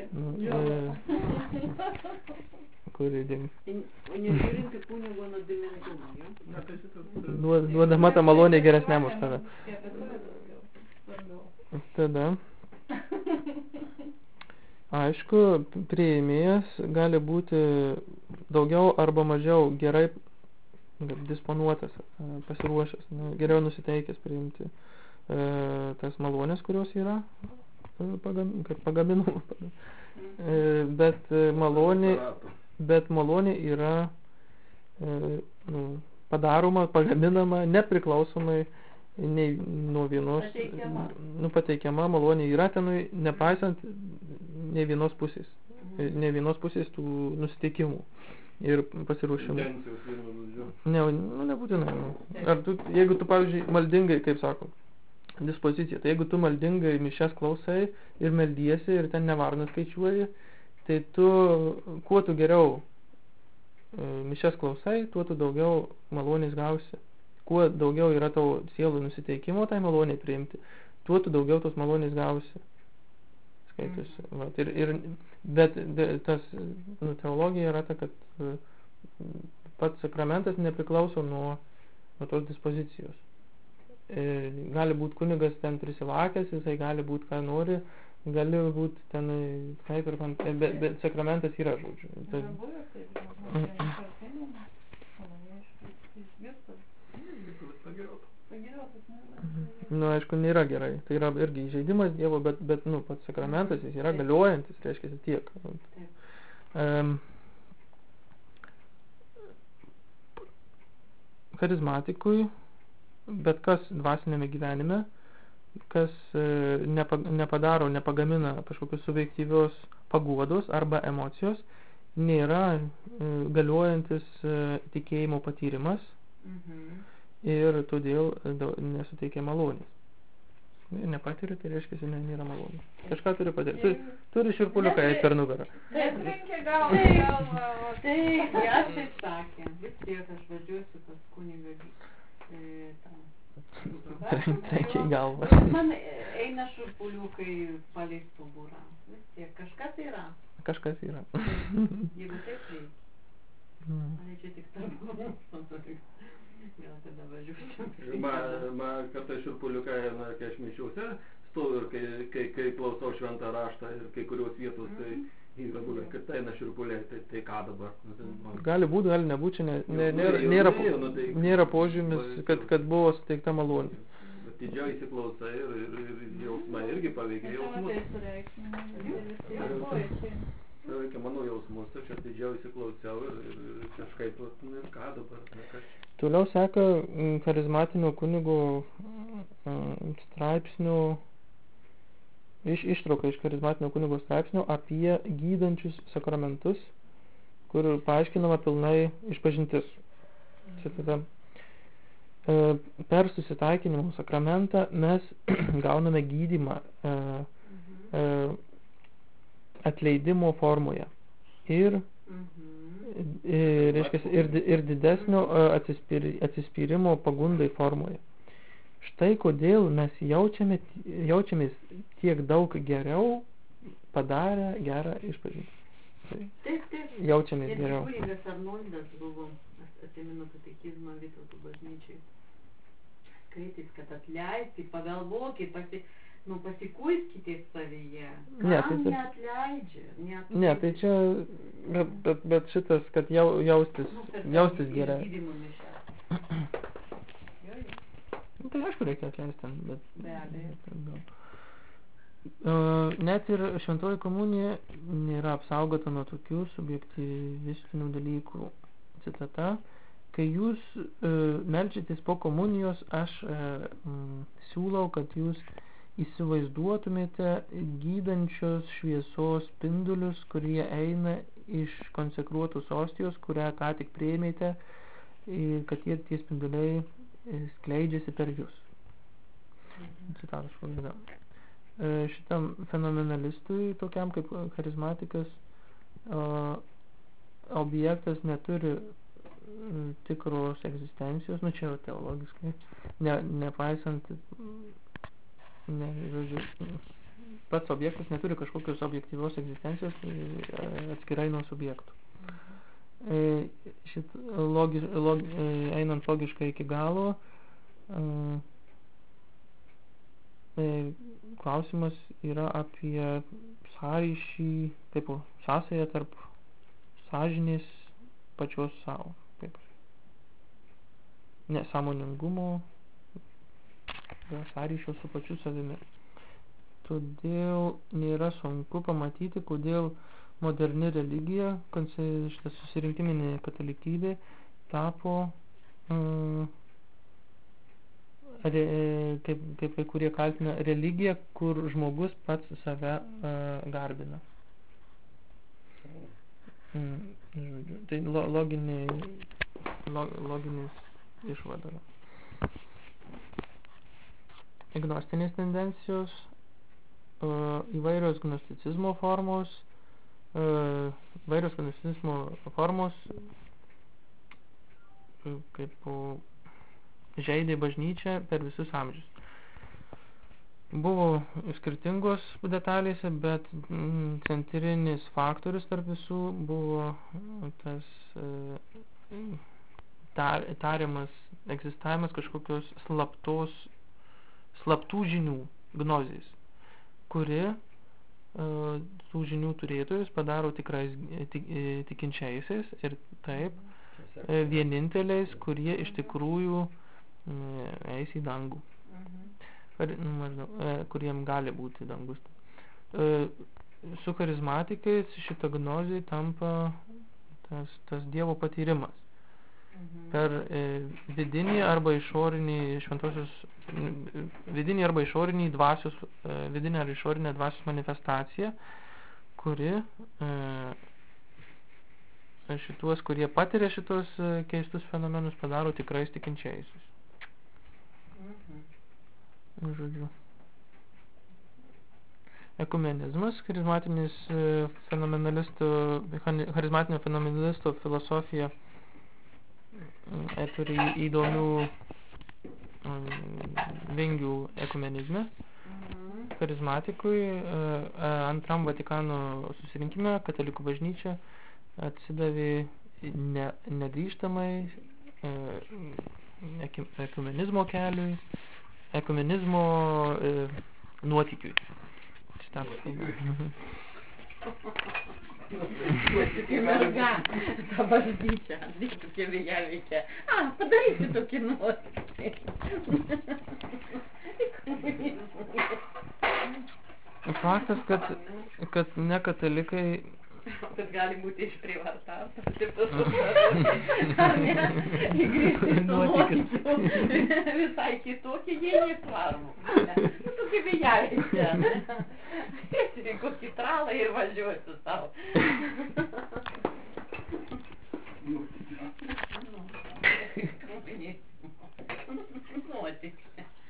Kuri dingsta. O nežiūrinti kunigo nuodėmingumo, jo? Duodama ta malonė geresniam už tave. Tada. Aišku, priėmėjas gali būti daugiau arba mažiau gerai disponuotas, pasiruošęs, geriau nusiteikęs priimti tas malonės, kurios yra, kad pagaminau. Bet malonė yra padaroma, pagaminama nepriklausomai nuo vienos, pateikiama malonė yra tenui, nepaisant ne vienos pusės tų nusiteikimų ir pasiruošimų. Nebūtinai. Jeigu tu, pavyzdžiui, maldingai, kaip sako, dispozicija, tai jeigu tu maldingai mišias klausai ir meldiesi ir ten nevarną skaičiuoji, tai kuo tu geriau mišias klausai, tuo tu daugiau malonės gausi. Kuo daugiau yra tavo sielų nusiteikimo tai malonė priimti, tuo tu daugiau tos malonės gausi. Skaitosi. Bet tas teologija yra ta, kad pats sakramentas nepriklauso nuo tos dispozicijos. Gali būti kunigas ten prisilakęs, jisai gali būti ką nori, gali būti ten kaip ir bet sakramentas yra, žodžiu. Aišku, nėra gerai. Tai yra irgi įžeidimas Dievo, bet pats sakramentas jis yra galiojantis, reiškia tiek. Charizmatikui bet kas dvasinėme gyvenime, kas nepagamina kažkokios suveiktyvios paguodos arba emocijos, nėra galiojantis tikėjimo patyrimas ir todėl nesuteikia malonės. Nepatiri, tai reiškia, nėra malonės. Kažką turi patirti. Turi širpuliuką per nugarą. Netrenkia galvą. Taip, aš ir sakė. Vis tiek aš važiuosiu pas kunigą. Trenkia į galvą. Man eina širpuliukai palei stuburą. Vis tiek kažkas yra. Kažkas yra. Jeigu taip reikia. Man čia tik tarp. Gal tada važiuosiu. Man kartais širpuliukai, kai aš mišiuose stoviu ir kai klausau šventą raštą ir kai kurios vietos, tai Yra buvę, kad tai eina šiurpuliai, tai ką dabar? Nu, tai man... Gali būti, gali nebūti, čia nėra požymis, kad buvo suteikta malonė. Didžiau įsiklausai ir jausmai irgi paveikia jausmus. Paveikia mano jausmus, aš didžiau įsiklausiau ir kažkaip, ir ką dabar, ne kas. Toliau seka charizmatinio kunigo straipsnių, ištrauka iš charizmatinio kunigo straipsnio apie gydančius sakramentus, kur paaiškinama pilnai išpažintis. Citata. Per susitaikinimo sakramentą mes gauname gydymą atleidimo formoje ir didesnio atsispyrimo pagundai formoje. Štai kodėl mes jaučiamės tiek daug geriau padarę gerą išpažintį. Taip. Jaučiamės geriau. Ir kunigas Arnoldas buvo, atsimenu katekizmą Vytautų bažnyčiai, skaitys, kad atleiskit, pagalvokit, pasikuiskite savyje. Kam neatleidžia? Ne, tai čia, bet šitas, kad jaustis gerai. Tai aišku, reikia atleisti ten, bet... Be abejo. Net ir šventoji komunija nėra apsaugota nuo tokių subjektyvistinių dalykų. Citata. Kai jūs meldžiatės po komunijos, aš siūlau, kad jūs įsivaizduotumėte gydančios šviesos spindulius, kurie eina iš konsekruotos ostijos, kurią ką tik priėmėte, kad tie spinduliai skleidžiasi per jūs. Citatos pabaiga. Šitam fenomenalistui, tokiam kaip charizmatikas, objektas neturi tikros egzistencijos, nu čia teologiškai, nepaisant, pats objektas neturi kažkokios objektyvios egzistencijos atskirai nuo subjektų. Einant logiškai iki galo, klausimas yra apie sąryšį, sąsają tarp sąžinės pačios savo, nesąmoningumo, sąryšio su pačiu savimi. Todėl nėra sunku pamatyti, kodėl moderni religija, šitas susirinkiminė katalikybė, tapo kaip kai kurie kaltina religija, kur žmogus pats save garbina. Tai loginis išvada. Gnostinės tendencijos, įvairios gnosticizmo formos, kaip žaidė bažnyčią per visus amžius. Buvo skirtingos detalėse, bet centrinis faktorius tarp visų buvo tas tariamas egzistavimas kažkokios slaptų žinių, gnozės, kuri tų žinių turėtojus padaro tikrais tikinčiaisiais ir taip vieninteliais, kurie iš tikrųjų eis į dangų. Kuriem gali būti dangus. Su charizmatikais šita gnozė tampa tas Dievo patyrimas. Per vidinį arba išorinį dvasios manifestaciją, kuri šituos, kurie patiria šitos keistus fenomenus, padaro tikrais tikinčiaisiais. Žodžiu. Ekumenizmas, charizmatinio fenomenalisto filosofija turi įdomių vingių ekumenizme. Charizmatikui antram Vatikano susirinkime katalikų bažnyčia atsidavė negrįžtamai ekumenizmo keliui, ekumenizmo nuotykiui. Tokia merga, ta bažnyčia, tokia ją veikia. Padarysiu tokį nuotykį. Faktas, kad ne katalikai... Kad gali būti išprievartautas, taip tas ar ne, įgrįžti su nuotykiu, visai kitokie, jie nesvarbu. Tokia vėjavičia. Tiesiai kokį tralą ir važiuosiu savo. Nuotykiu.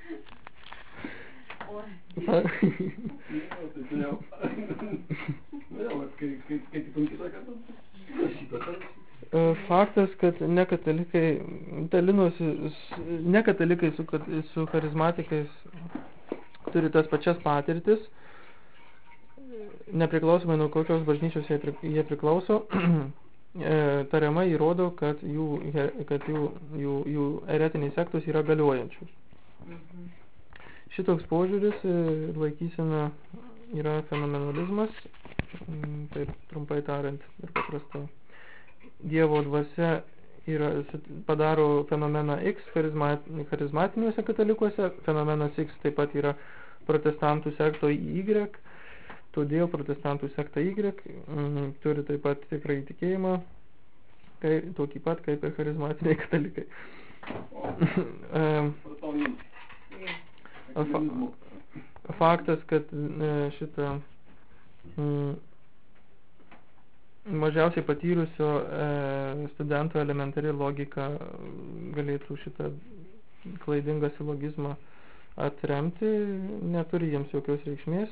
Faktas, kad ne katalikai su charizmatikais turi tas pačias patirtis, nepriklausomai nuo kokios bažnyčios jie priklauso, tariamai įrodo, kad jų eretiniai sektos yra galiojančios. Šitoks požiūris ir laikysena yra fenomenalizmas, taip trumpai tariant ir paprastai. Dievo dvasia padaro fenomeną X charizmatiniuose katalikuose, fenomenas X taip pat yra protestantų sekto Y, todėl protestantų sekta Y turi taip pat tikrą įtikėjimą, tokį pat kaip ir charizmatiniai katalikai. Faktas, kad šitą mažiausiai patyrusio studento elementari logika galėtų šitą klaidingą silogizmą atremti, neturi jiems jokios reikšmės.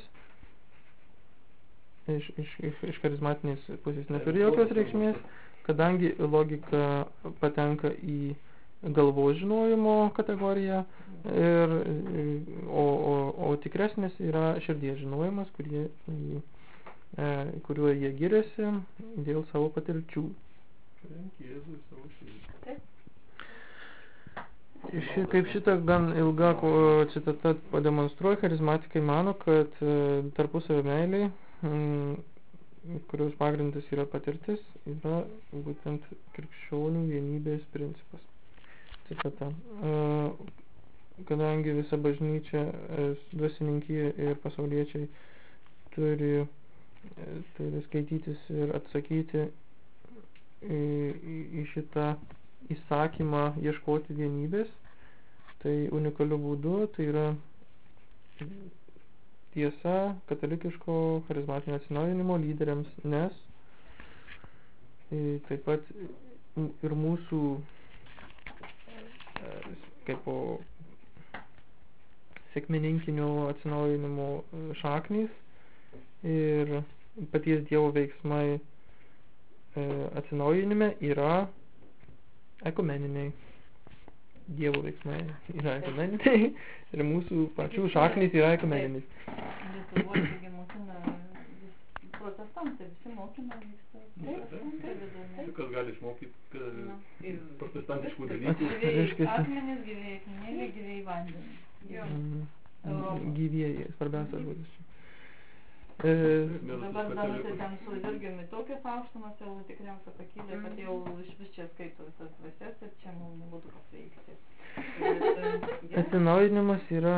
Iš charizmatinės pusės neturi jokios reikšmės, kadangi logika patenka į galvos žinojimo kategoriją, o tikresnis yra širdies žinojimas, kuriuo jie giriasi dėl savo patirčių. Kaip šitą gan ilgą citata pademonstruoja, charizmatikai mano, kad tarpusavio meilė, kurios pagrindas yra patirtis, yra būtent krikščionių vienybės principas. Citata. Kadangi visa bažnyčia, dvasininkija ir pasauliečiai turi skaitytis ir atsakyti į šitą įsakymą ieškoti vienybės, tai unikaliu būdu tai yra tiesa katalikiško charizmatinio atsinaujinimo lyderiams, nes taip pat ir mūsų kaip sekmininkinio atsinaujinimo šaknys ir paties Dievo veiksmai atsinaujinime yra ekumeniniai. Dievo veiksmai yra ekumeniniai ir mūsų pačių šaknys yra ekumeniniai. Lietuvoje taigi mokina protestantai, visi mokina vyksta. Taip, kas gali išmokyti protestantiškų dalykų. Gyvėjai akmenys, gyvėjai akmenėliai, gyvėjai vandenį. Gyvėjai, svarbiausias žodis. Dabar Danutė ten su Virgiumi tokias aukštumas jau tikriausia pakylė, kad jau iš vis čia skaito visas dvasias ir čia mums nebūtų pasveikti. Atsinaujinimas yra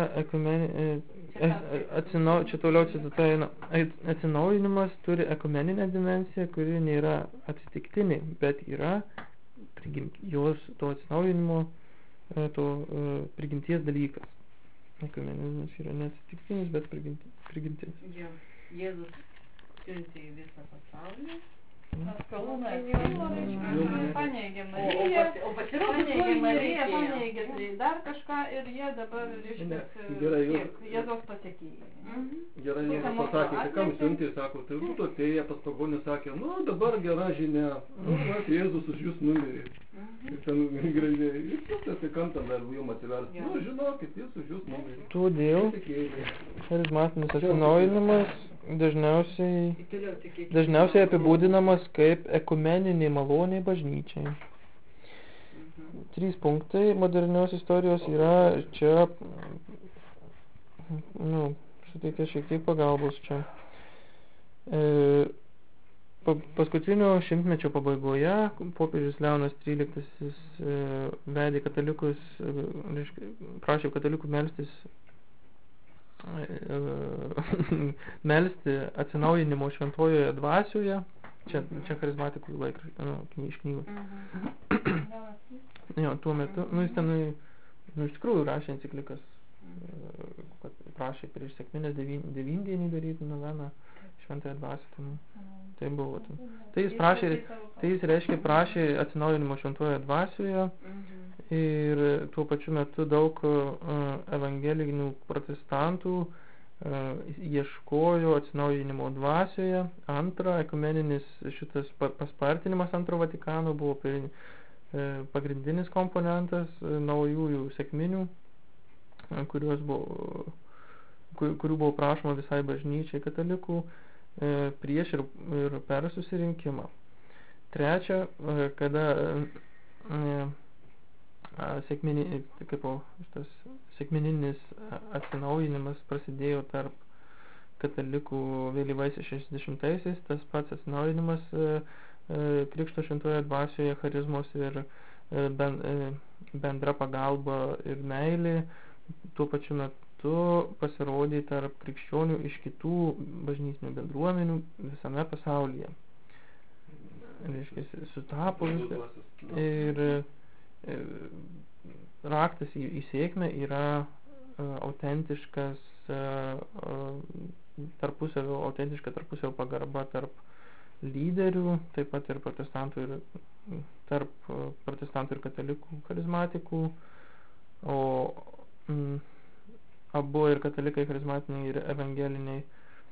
čia toliau citata eina. Atsinaujinimas turi ekumeninę dimensiją, kuri nėra atsitiktinė, bet yra jos to atsinaujinimo prigimties dalykas. Ekumenizmas yra neatsitiktinis, bet prigimtinis. Jėzus siuntė į visą pasaulį. Skalūnas paneigė Mariją, paneigė tai dar kažką ir jie dabar reiškia Jėzaus pasiekėjai. Gerai, Jėzus pasakė, tai kam siuntė, sako, tai būtų atėję pas pagonį, sakė, dabar gera žinia, Jėzus už jūs numirė. Ir ten gražiai, tai kam ten dar jums atsiversti? Žinokit, jis už jūs numirė. Todėl charizmatinis atsinaujinimas dažniausiai apibūdinamas kaip ekumeninė malonė bažnyčiai. 3 punktai modernios istorijos yra čia, suteikia šiek tiek pagalbos čia. Paskutinio šimtmečio pabaigoje popiežius Leonas XIII vedė katalikus, prašė katalikų melsti atsinaujinimo šventojoje dvasioje. Čia charizmatikų iš knygų. Jo, tuo metu, jis ten, iš tikrųjų rašė enciklikas, kad prašė prieš sekminės devindienį daryti noveną šventąją dvasią. Tai buvo. Tai jis reiškia prašė atsinaujinimo šventojoje dvasioje ir tuo pačiu metu daug evangelinių protestantų ieškojo atsinaujinimo dvasioje. Antra, ekumeninis šitas paspartinimas antro Vatikano buvo pagrindinis komponentas naujųjų sekminių, kurių buvo prašoma visai bažnyčiai katalikų prieš ir per susirinkimą. Trečia, kada sekmininis atsinaujinimas prasidėjo tarp katalikų vėlyvaisiais 60-aisiais, tas pats atsinaujinimas Krikšto šventoje dvasioje, charizmos ir bendra pagalba ir meilė tuo pačiu metu pasirodė tarp krikščionių iš kitų bažnytinių bendruomenių visame pasaulyje. Reiškia, sutapo ir raktas į sėkmę yra autentiška tarpusavio pagarba tarp lyderių, taip pat ir tarp protestantų ir katalikų charizmatikų, o abu ir katalikai charizmatiniai ir evangeliniai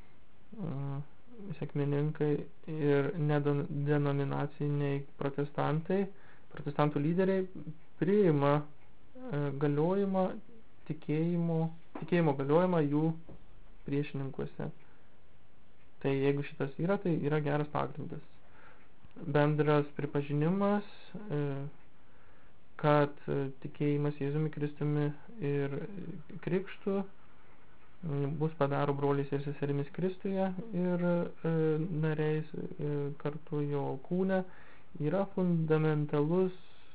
sekmininkai ir nedenominaciniai protestantų lyderiai priima galiojimą, tikėjimo galiojimą jų priešininkuose. Tai jeigu šitas yra, tai yra geras pagrindas. Bendras pripažinimas, kad tikėjimas Jėzumi Kristumi ir krikštu bus padaro broliais ir seserimis Kristuje ir nariais kartu jo kūne, yra fundamentalus,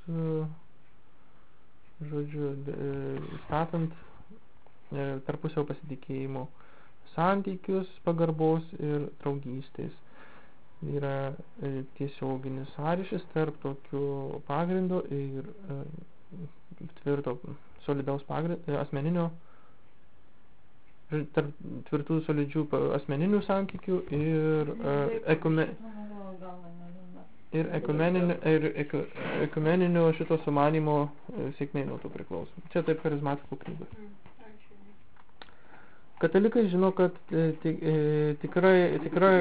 statant tarpusavio pasitikėjimo santykius, pagarbos ir draugystės. Yra tiesioginis sąryšis tarp tokio pagrindo ir tvirto solidaus asmeninio, tarp tvirtų solidžių asmeninių santykių ir ekumeninio šito sumanymo sėkmė nuo to priklauso. Čia taip charizmatikų knyga. Katalikai žino, kad tikrai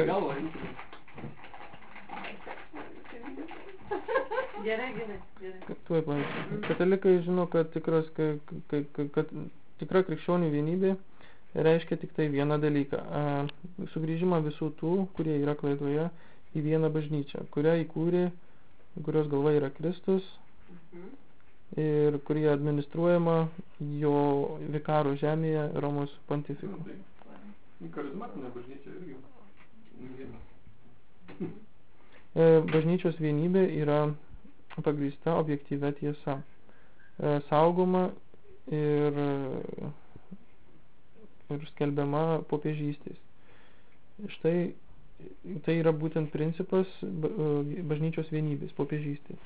Katalikai žino, kad tikra krikščionių vienybė reiškia tik tai vieną dalyką. Sugrįžimą visų tų, kurie yra klaidoje, į vieną bažnyčią, kurią įkūrė, kurios galva yra Kristus ir kurie administruojama jo vikarų žemėje Romos pontifiku. Charizmatinė bažnyčia irgi. Bažnyčios vienybė yra pagrįsta objektyvia tiesa, saugoma ir skelbiama popiežystės. Štai tai yra būtent principas bažnyčios vienybės, popiežystės.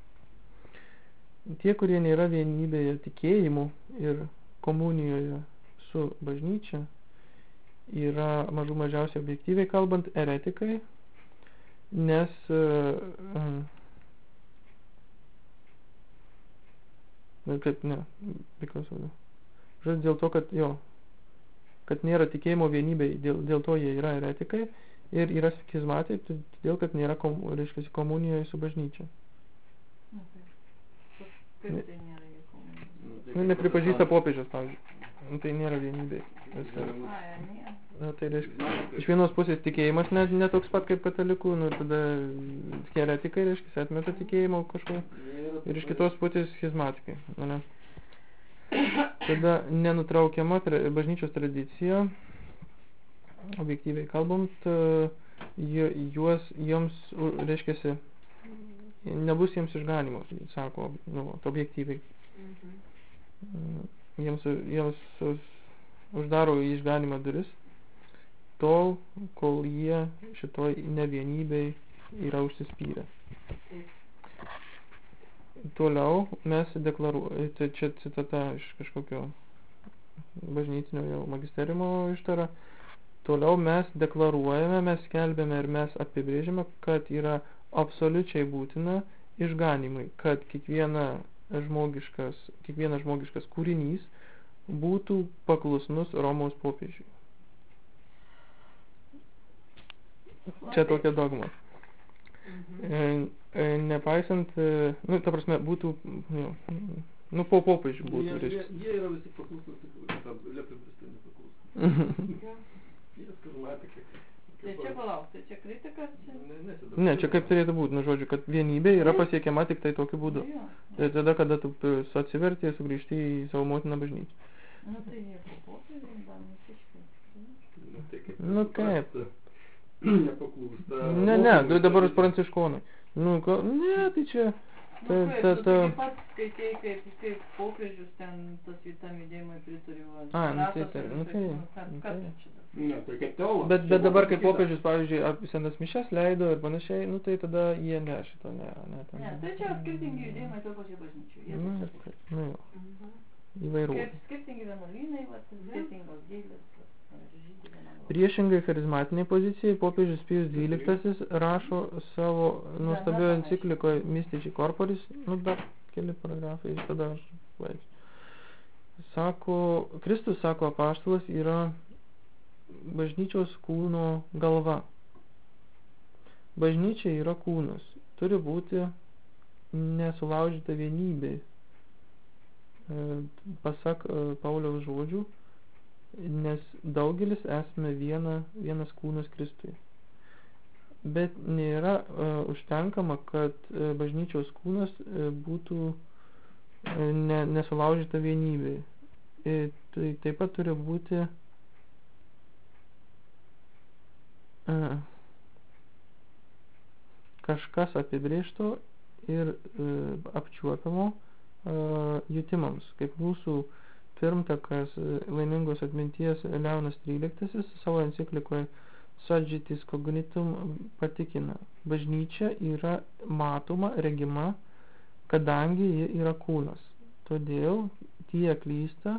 Tie, kurie nėra vienybėje tikėjimu ir komunijoje su bažnyčia, yra mažų mažiausiai objektyviai kalbant eretikai, nes dėl to, kad nėra tikėjimo vienybėje, dėl to jie yra eretikai ir yra schizmatai, todėl kad nėra komunijoje su bažnyčia. Nepripažįsta popiežius, pavyzdžiui. Tai nėra vienybė. Tai reiškia, iš vienos pusės tikėjimas ne toks pat kaip katalikų, ir tada heretikai, reiškia, atmeta tikėjimo kažko, ir iš kitos pusės schizmatikai. Tada nenutraukiama bažnyčios tradicija objektyviai kalbant, jiems, reiškiasi, nebus jiems išganimo, sako, nu, objektyviai. Jiems uždaro į išganimą duris, tol, kol jie šitoj nevienybei yra užsispyrę. Toliau mes deklaruojame, čia citata iš kažkokio bažnytinio jau magisteriumo ištara, toliau mes deklaruojame, mes skelbiame ir mes apibrėžiame, kad yra absoliučiai būtina išganimui, kad kiekvienas žmogiškas kūrinys būtų paklusnus Romos popiežiui. Čia tokia dogma. Nepaisant, nu, ta prasme, būtų, nu, po popiežių būtų. Jie yra visi paklusnus, Lepibristai nepaklusnus. Jie skarlatikai. Tai čia palauk, tai čia kritikas? Ne, čia kaip turėtų būti, nu, žodžiu, kad vienybė yra pasiekiama tik tai tokiu būdu. Tai tada, kada tu atsiverti, sugrįžti į savo motiną bažnyčią. Nu, tai jie po popiežių, gal nesiškai. Nu, kaip? Nepaklūsta. Ne, dabar pranciškonai. Nu, ne, tai čia... Nu, kaip, tu taip pat skaitei, kaip popiežius ten tam judėjimui pritarė. Ne, tai kaip teologas. Bet dabar, kai popiežius, pavyzdžiui, senas mišes leido ir panašiai, nu, tai tada jie šito nėra. Ne, tai čia skirtingi judėjimai to pačiai bažnyčių. Nu, įvairu. Kaip skirtingi vienuolynai, skirtingos gėlės. Priešingai charizmatiniai pozicijai, popiežius Pijus XII rašo savo nuostabioje enciklikoje Mystici Corporis, nu dar keli paragrafai, tada aš baigsiu. Sako, Kristus, sako apaštalas, yra bažnyčios kūno galva. Bažnyčia yra kūnas, turi būti nesulaužyta vienybė. Pasak Pauliaus žodžių, nes daugelis esame vienas kūnas Kristui. Bet nėra užtenkama, kad bažnyčios kūnas būtų nesulaužyta vienybė. Tai taip pat turi būti kažkas apibrėžto ir apčiuopiamo jutimams, kaip mūsų pirmtakas laimingos atminties Leonas XIII savo enciklikoje Sagittis Cognitum patikina. Bažnyčia yra matoma, regima, kadangi ji yra kūnas. Todėl tie klysta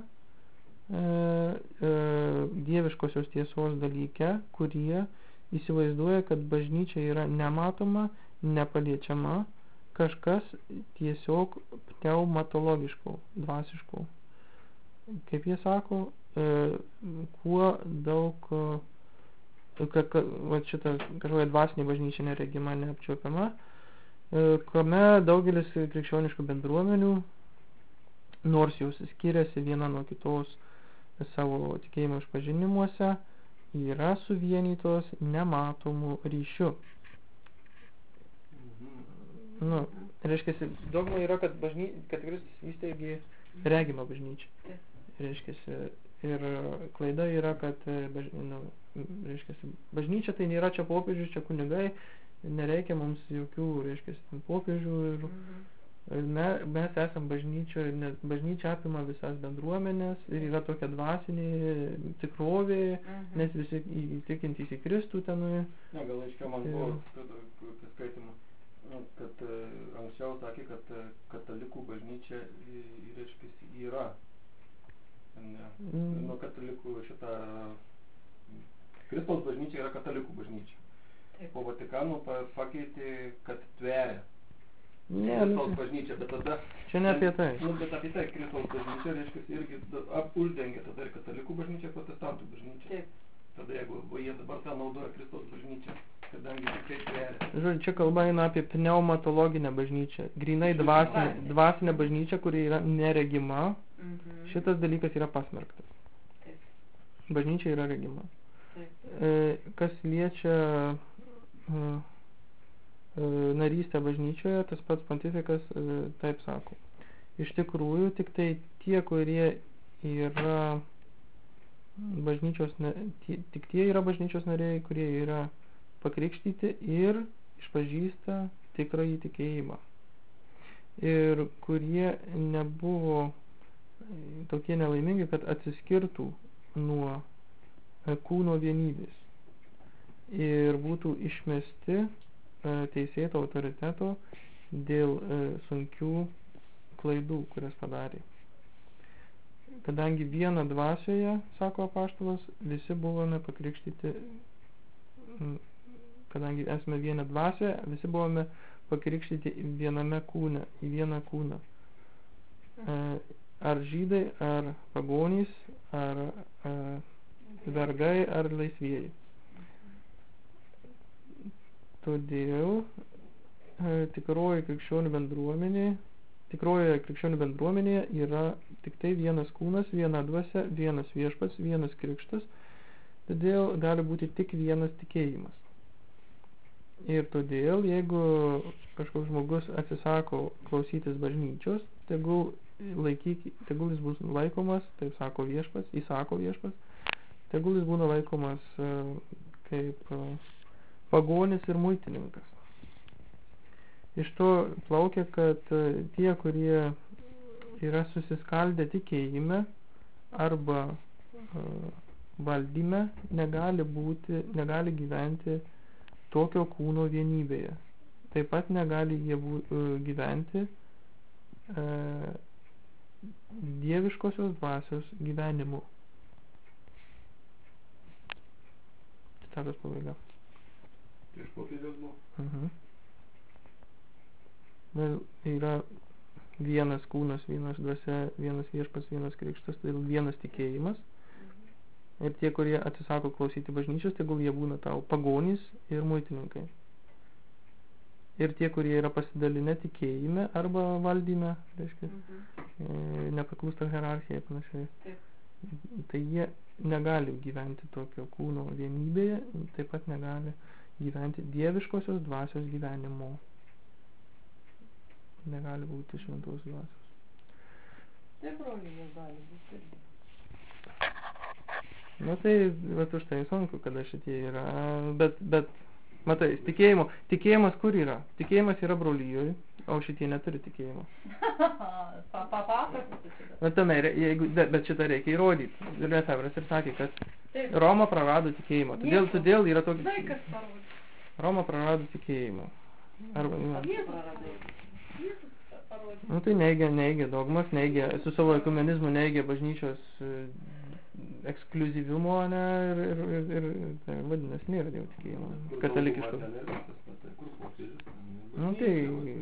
dieviškosios tiesos dalyke, kurie įsivaizduoja, kad bažnyčia yra nematoma, nepaliečiama, kažkas tiesiog pneumatologiško, dvasiško. Kaip jie sako, kuo daug, va šita kažkokia dvasinė bažnyčia neregima, neapčiuopiama, kame daugelis krikščioniškų bendruomenių, nors jos skiriasi viena nuo kitos savo tikėjimo išpažinimuose, yra suvienytos nematomų ryšių. Nu, reiškiasi, dogma yra, kad Kristus įsteigė regimą bažnyčią. Reiškiasi, ir klaida yra, kad reiškiasi, bažnyčia tai nėra čia popiežius, čia kunigai, nereikia mums jokių, reiškiasi, popiežių ir mes esam bažnyčioje, nes bažnyčia apima visas bendruomenės ir yra tokia dvasinė tikrovė, nes visi tikintys į Kristų tenui. Ne, gal aiškiau man buvo paskaitimas, kad anksčiau sakė, kad katalikų bažnyčia reiškiasi yra. Nuo katalikų šitą Kristaus bažnyčia yra katalikų bažnyčia. Po Vatikano pakeitė, kad tveria Kristaus bažnyčia, bet tada... Čia ne apie tai. Bet apie tai Kristaus bažnyčia, reiškia, irgi uždengia tada ir katalikų bažnyčia, ir protestantų bažnyčia. Taip. Tada jeigu jie dabar tą naudoja Kristaus bažnyčią, kadangi tikrai tveria. Žodžiu, čia kalba eina apie pneumatologinę bažnyčią. Grynai dvasinę bažnyčią, kuri yra neregima. Šitas dalykas yra pasmerktas. Bažnyčia yra regima. Kas liečia narystę bažnyčioje, tas pats pontifikas taip sako. Iš tikrųjų, tik tai tie, kurie yra bažnyčios, tik tie yra bažnyčios nariai, kurie yra pakrikštyti ir išpažįsta tikrąjį tikėjimą. Ir kurie nebuvo tokie nelaimingi, kad atsiskirtų nuo kūno vienybės ir būtų išmesti teisėto autoriteto dėl sunkių klaidų, kurias padarė. Kadangi viena dvasioje, sako apaštalas, visi buvome pakrikštyti, kadangi esame viena dvasioje, visi buvome pakrikštyti viename kūne, į vieną kūną. Ar žydai, ar pagonys, ar vergai, ar laisvieji. Todėl tikroji krikščionių bendruomenėje yra tik tai vienas kūnas, viena dvasia, vienas viešpats, vienas krikštas, todėl gali būti tik vienas tikėjimas. Ir todėl, jeigu kažkoks žmogus atsisako klausytis bažnyčios, tegul jis bus laikomas, taip sako viešpats, įsako viešpats, tegul jis būna laikomas kaip pagonis ir muitininkas. Iš to plaukia, kad tie, kurie yra susiskaldę tikėjime arba valdyme, negali gyventi tokio kūno vienybėje. Taip pat negali jie gyventi dieviškosios dvasios gyvenimu. Citatos pabaiga. Iš popiežiaus buvo. Yra vienas kūnas, vienas dvasia, vienas viešpats, vienas krikštas, tai vienas tikėjimas. Ir tie, kurie atsisako klausyti bažnyčios, tegul jie būna tau pagonys ir muitininkai. Ir tie, kurie yra pasidalinę tikėjime arba valdyme, reiškia, nepaklūsta hierarchijai panašiai. Tai jie negali gyventi tokio kūno vienybėje, taip pat negali gyventi dieviškosios dvasios gyvenimo. Negali būti šventos dvasios. Tai broliai gali būti. Na tai, bet už tai sunku, kada šitie yra, bet matai, tikėjimas kur yra? Tikėjimas yra brolyjoje, o šitie neturi tikėjimo. Bet šitą reikia įrodyti. Ir Lefebvras ir sakė, kad Roma prarado tikėjimą. Todėl yra toks... Roma prarado tikėjimą. Nu tai neigia dogmas, su savo ekumenizmu neigia bažnyčios ekskliuzyvumo, ne, ir tai vadinasi, nėra dievo tikėjimo, katalikiško. Nu tai...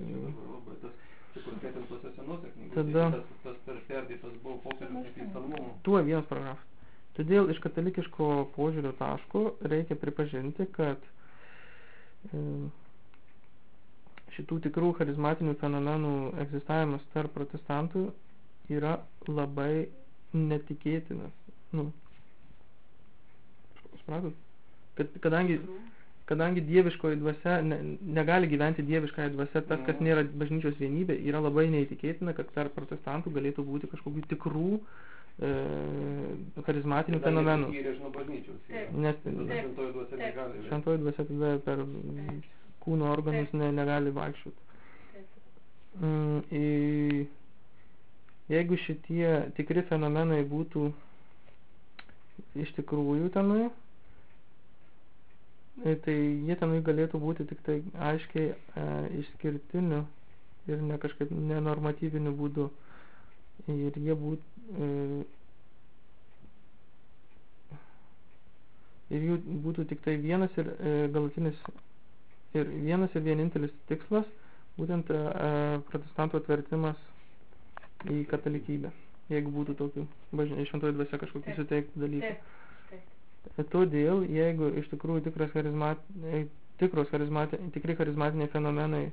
Tada... Tuo vienas paragrafas. Todėl iš katalikiško požiūrio taško reikia pripažinti, kad šitų tikrų charizmatinių fenomenų egzistavimas tarp protestantų yra labai netikėtinas. Supratot? Kadangi dieviškoji dvasia negali gyventi dieviškąją dvasia, tas, kas nėra bažnyčios vienybė, yra labai neįtikėtina, kad tarp protestantų galėtų būti kažkokių tikrų charizmatinių fenomenų. Nes šventoji dvasia tada per kūno organus negali vaikščioti. Jeigu šitie tikri fenomenai būtų iš tikrųjų tenai, tai jie tenai galėtų būti tik tai aiškiai išskirtiniu ir ne kažkaip nenormatyviniu būdu. Ir jie jų būtų tik tai vienas ir galutinis ir vienas ir vienintelis tikslas, būtent protestantų atvertimas į katalikybę, jeigu būtų tokių šventoji dvasia kažkokių suteiktų dalykų. Todėl, jeigu iš tikrųjų tikri charizmatiniai fenomenai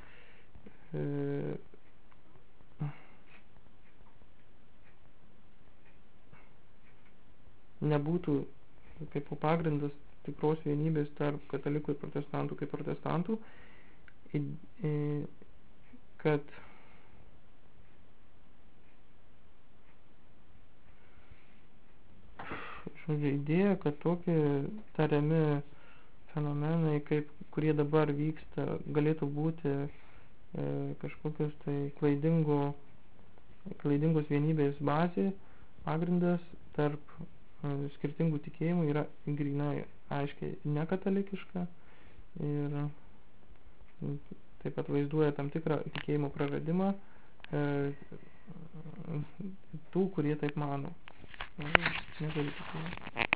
nebūtų kaip pagrindas tikros vienybės tarp katalikų ir protestantų kaip protestantų, kad žodžiu, idėja, kad tokie tariami fenomenai, kurie dabar vyksta, galėtų būti kažkokios tai klaidingos vienybės bazė, pagrindas tarp skirtingų tikėjimų yra grynai aiškiai nekatalikiška ir taip pat vaizduoja tam tikrą tikėjimo praradimą tų, kurie taip mano. Negaliu tikėjimo.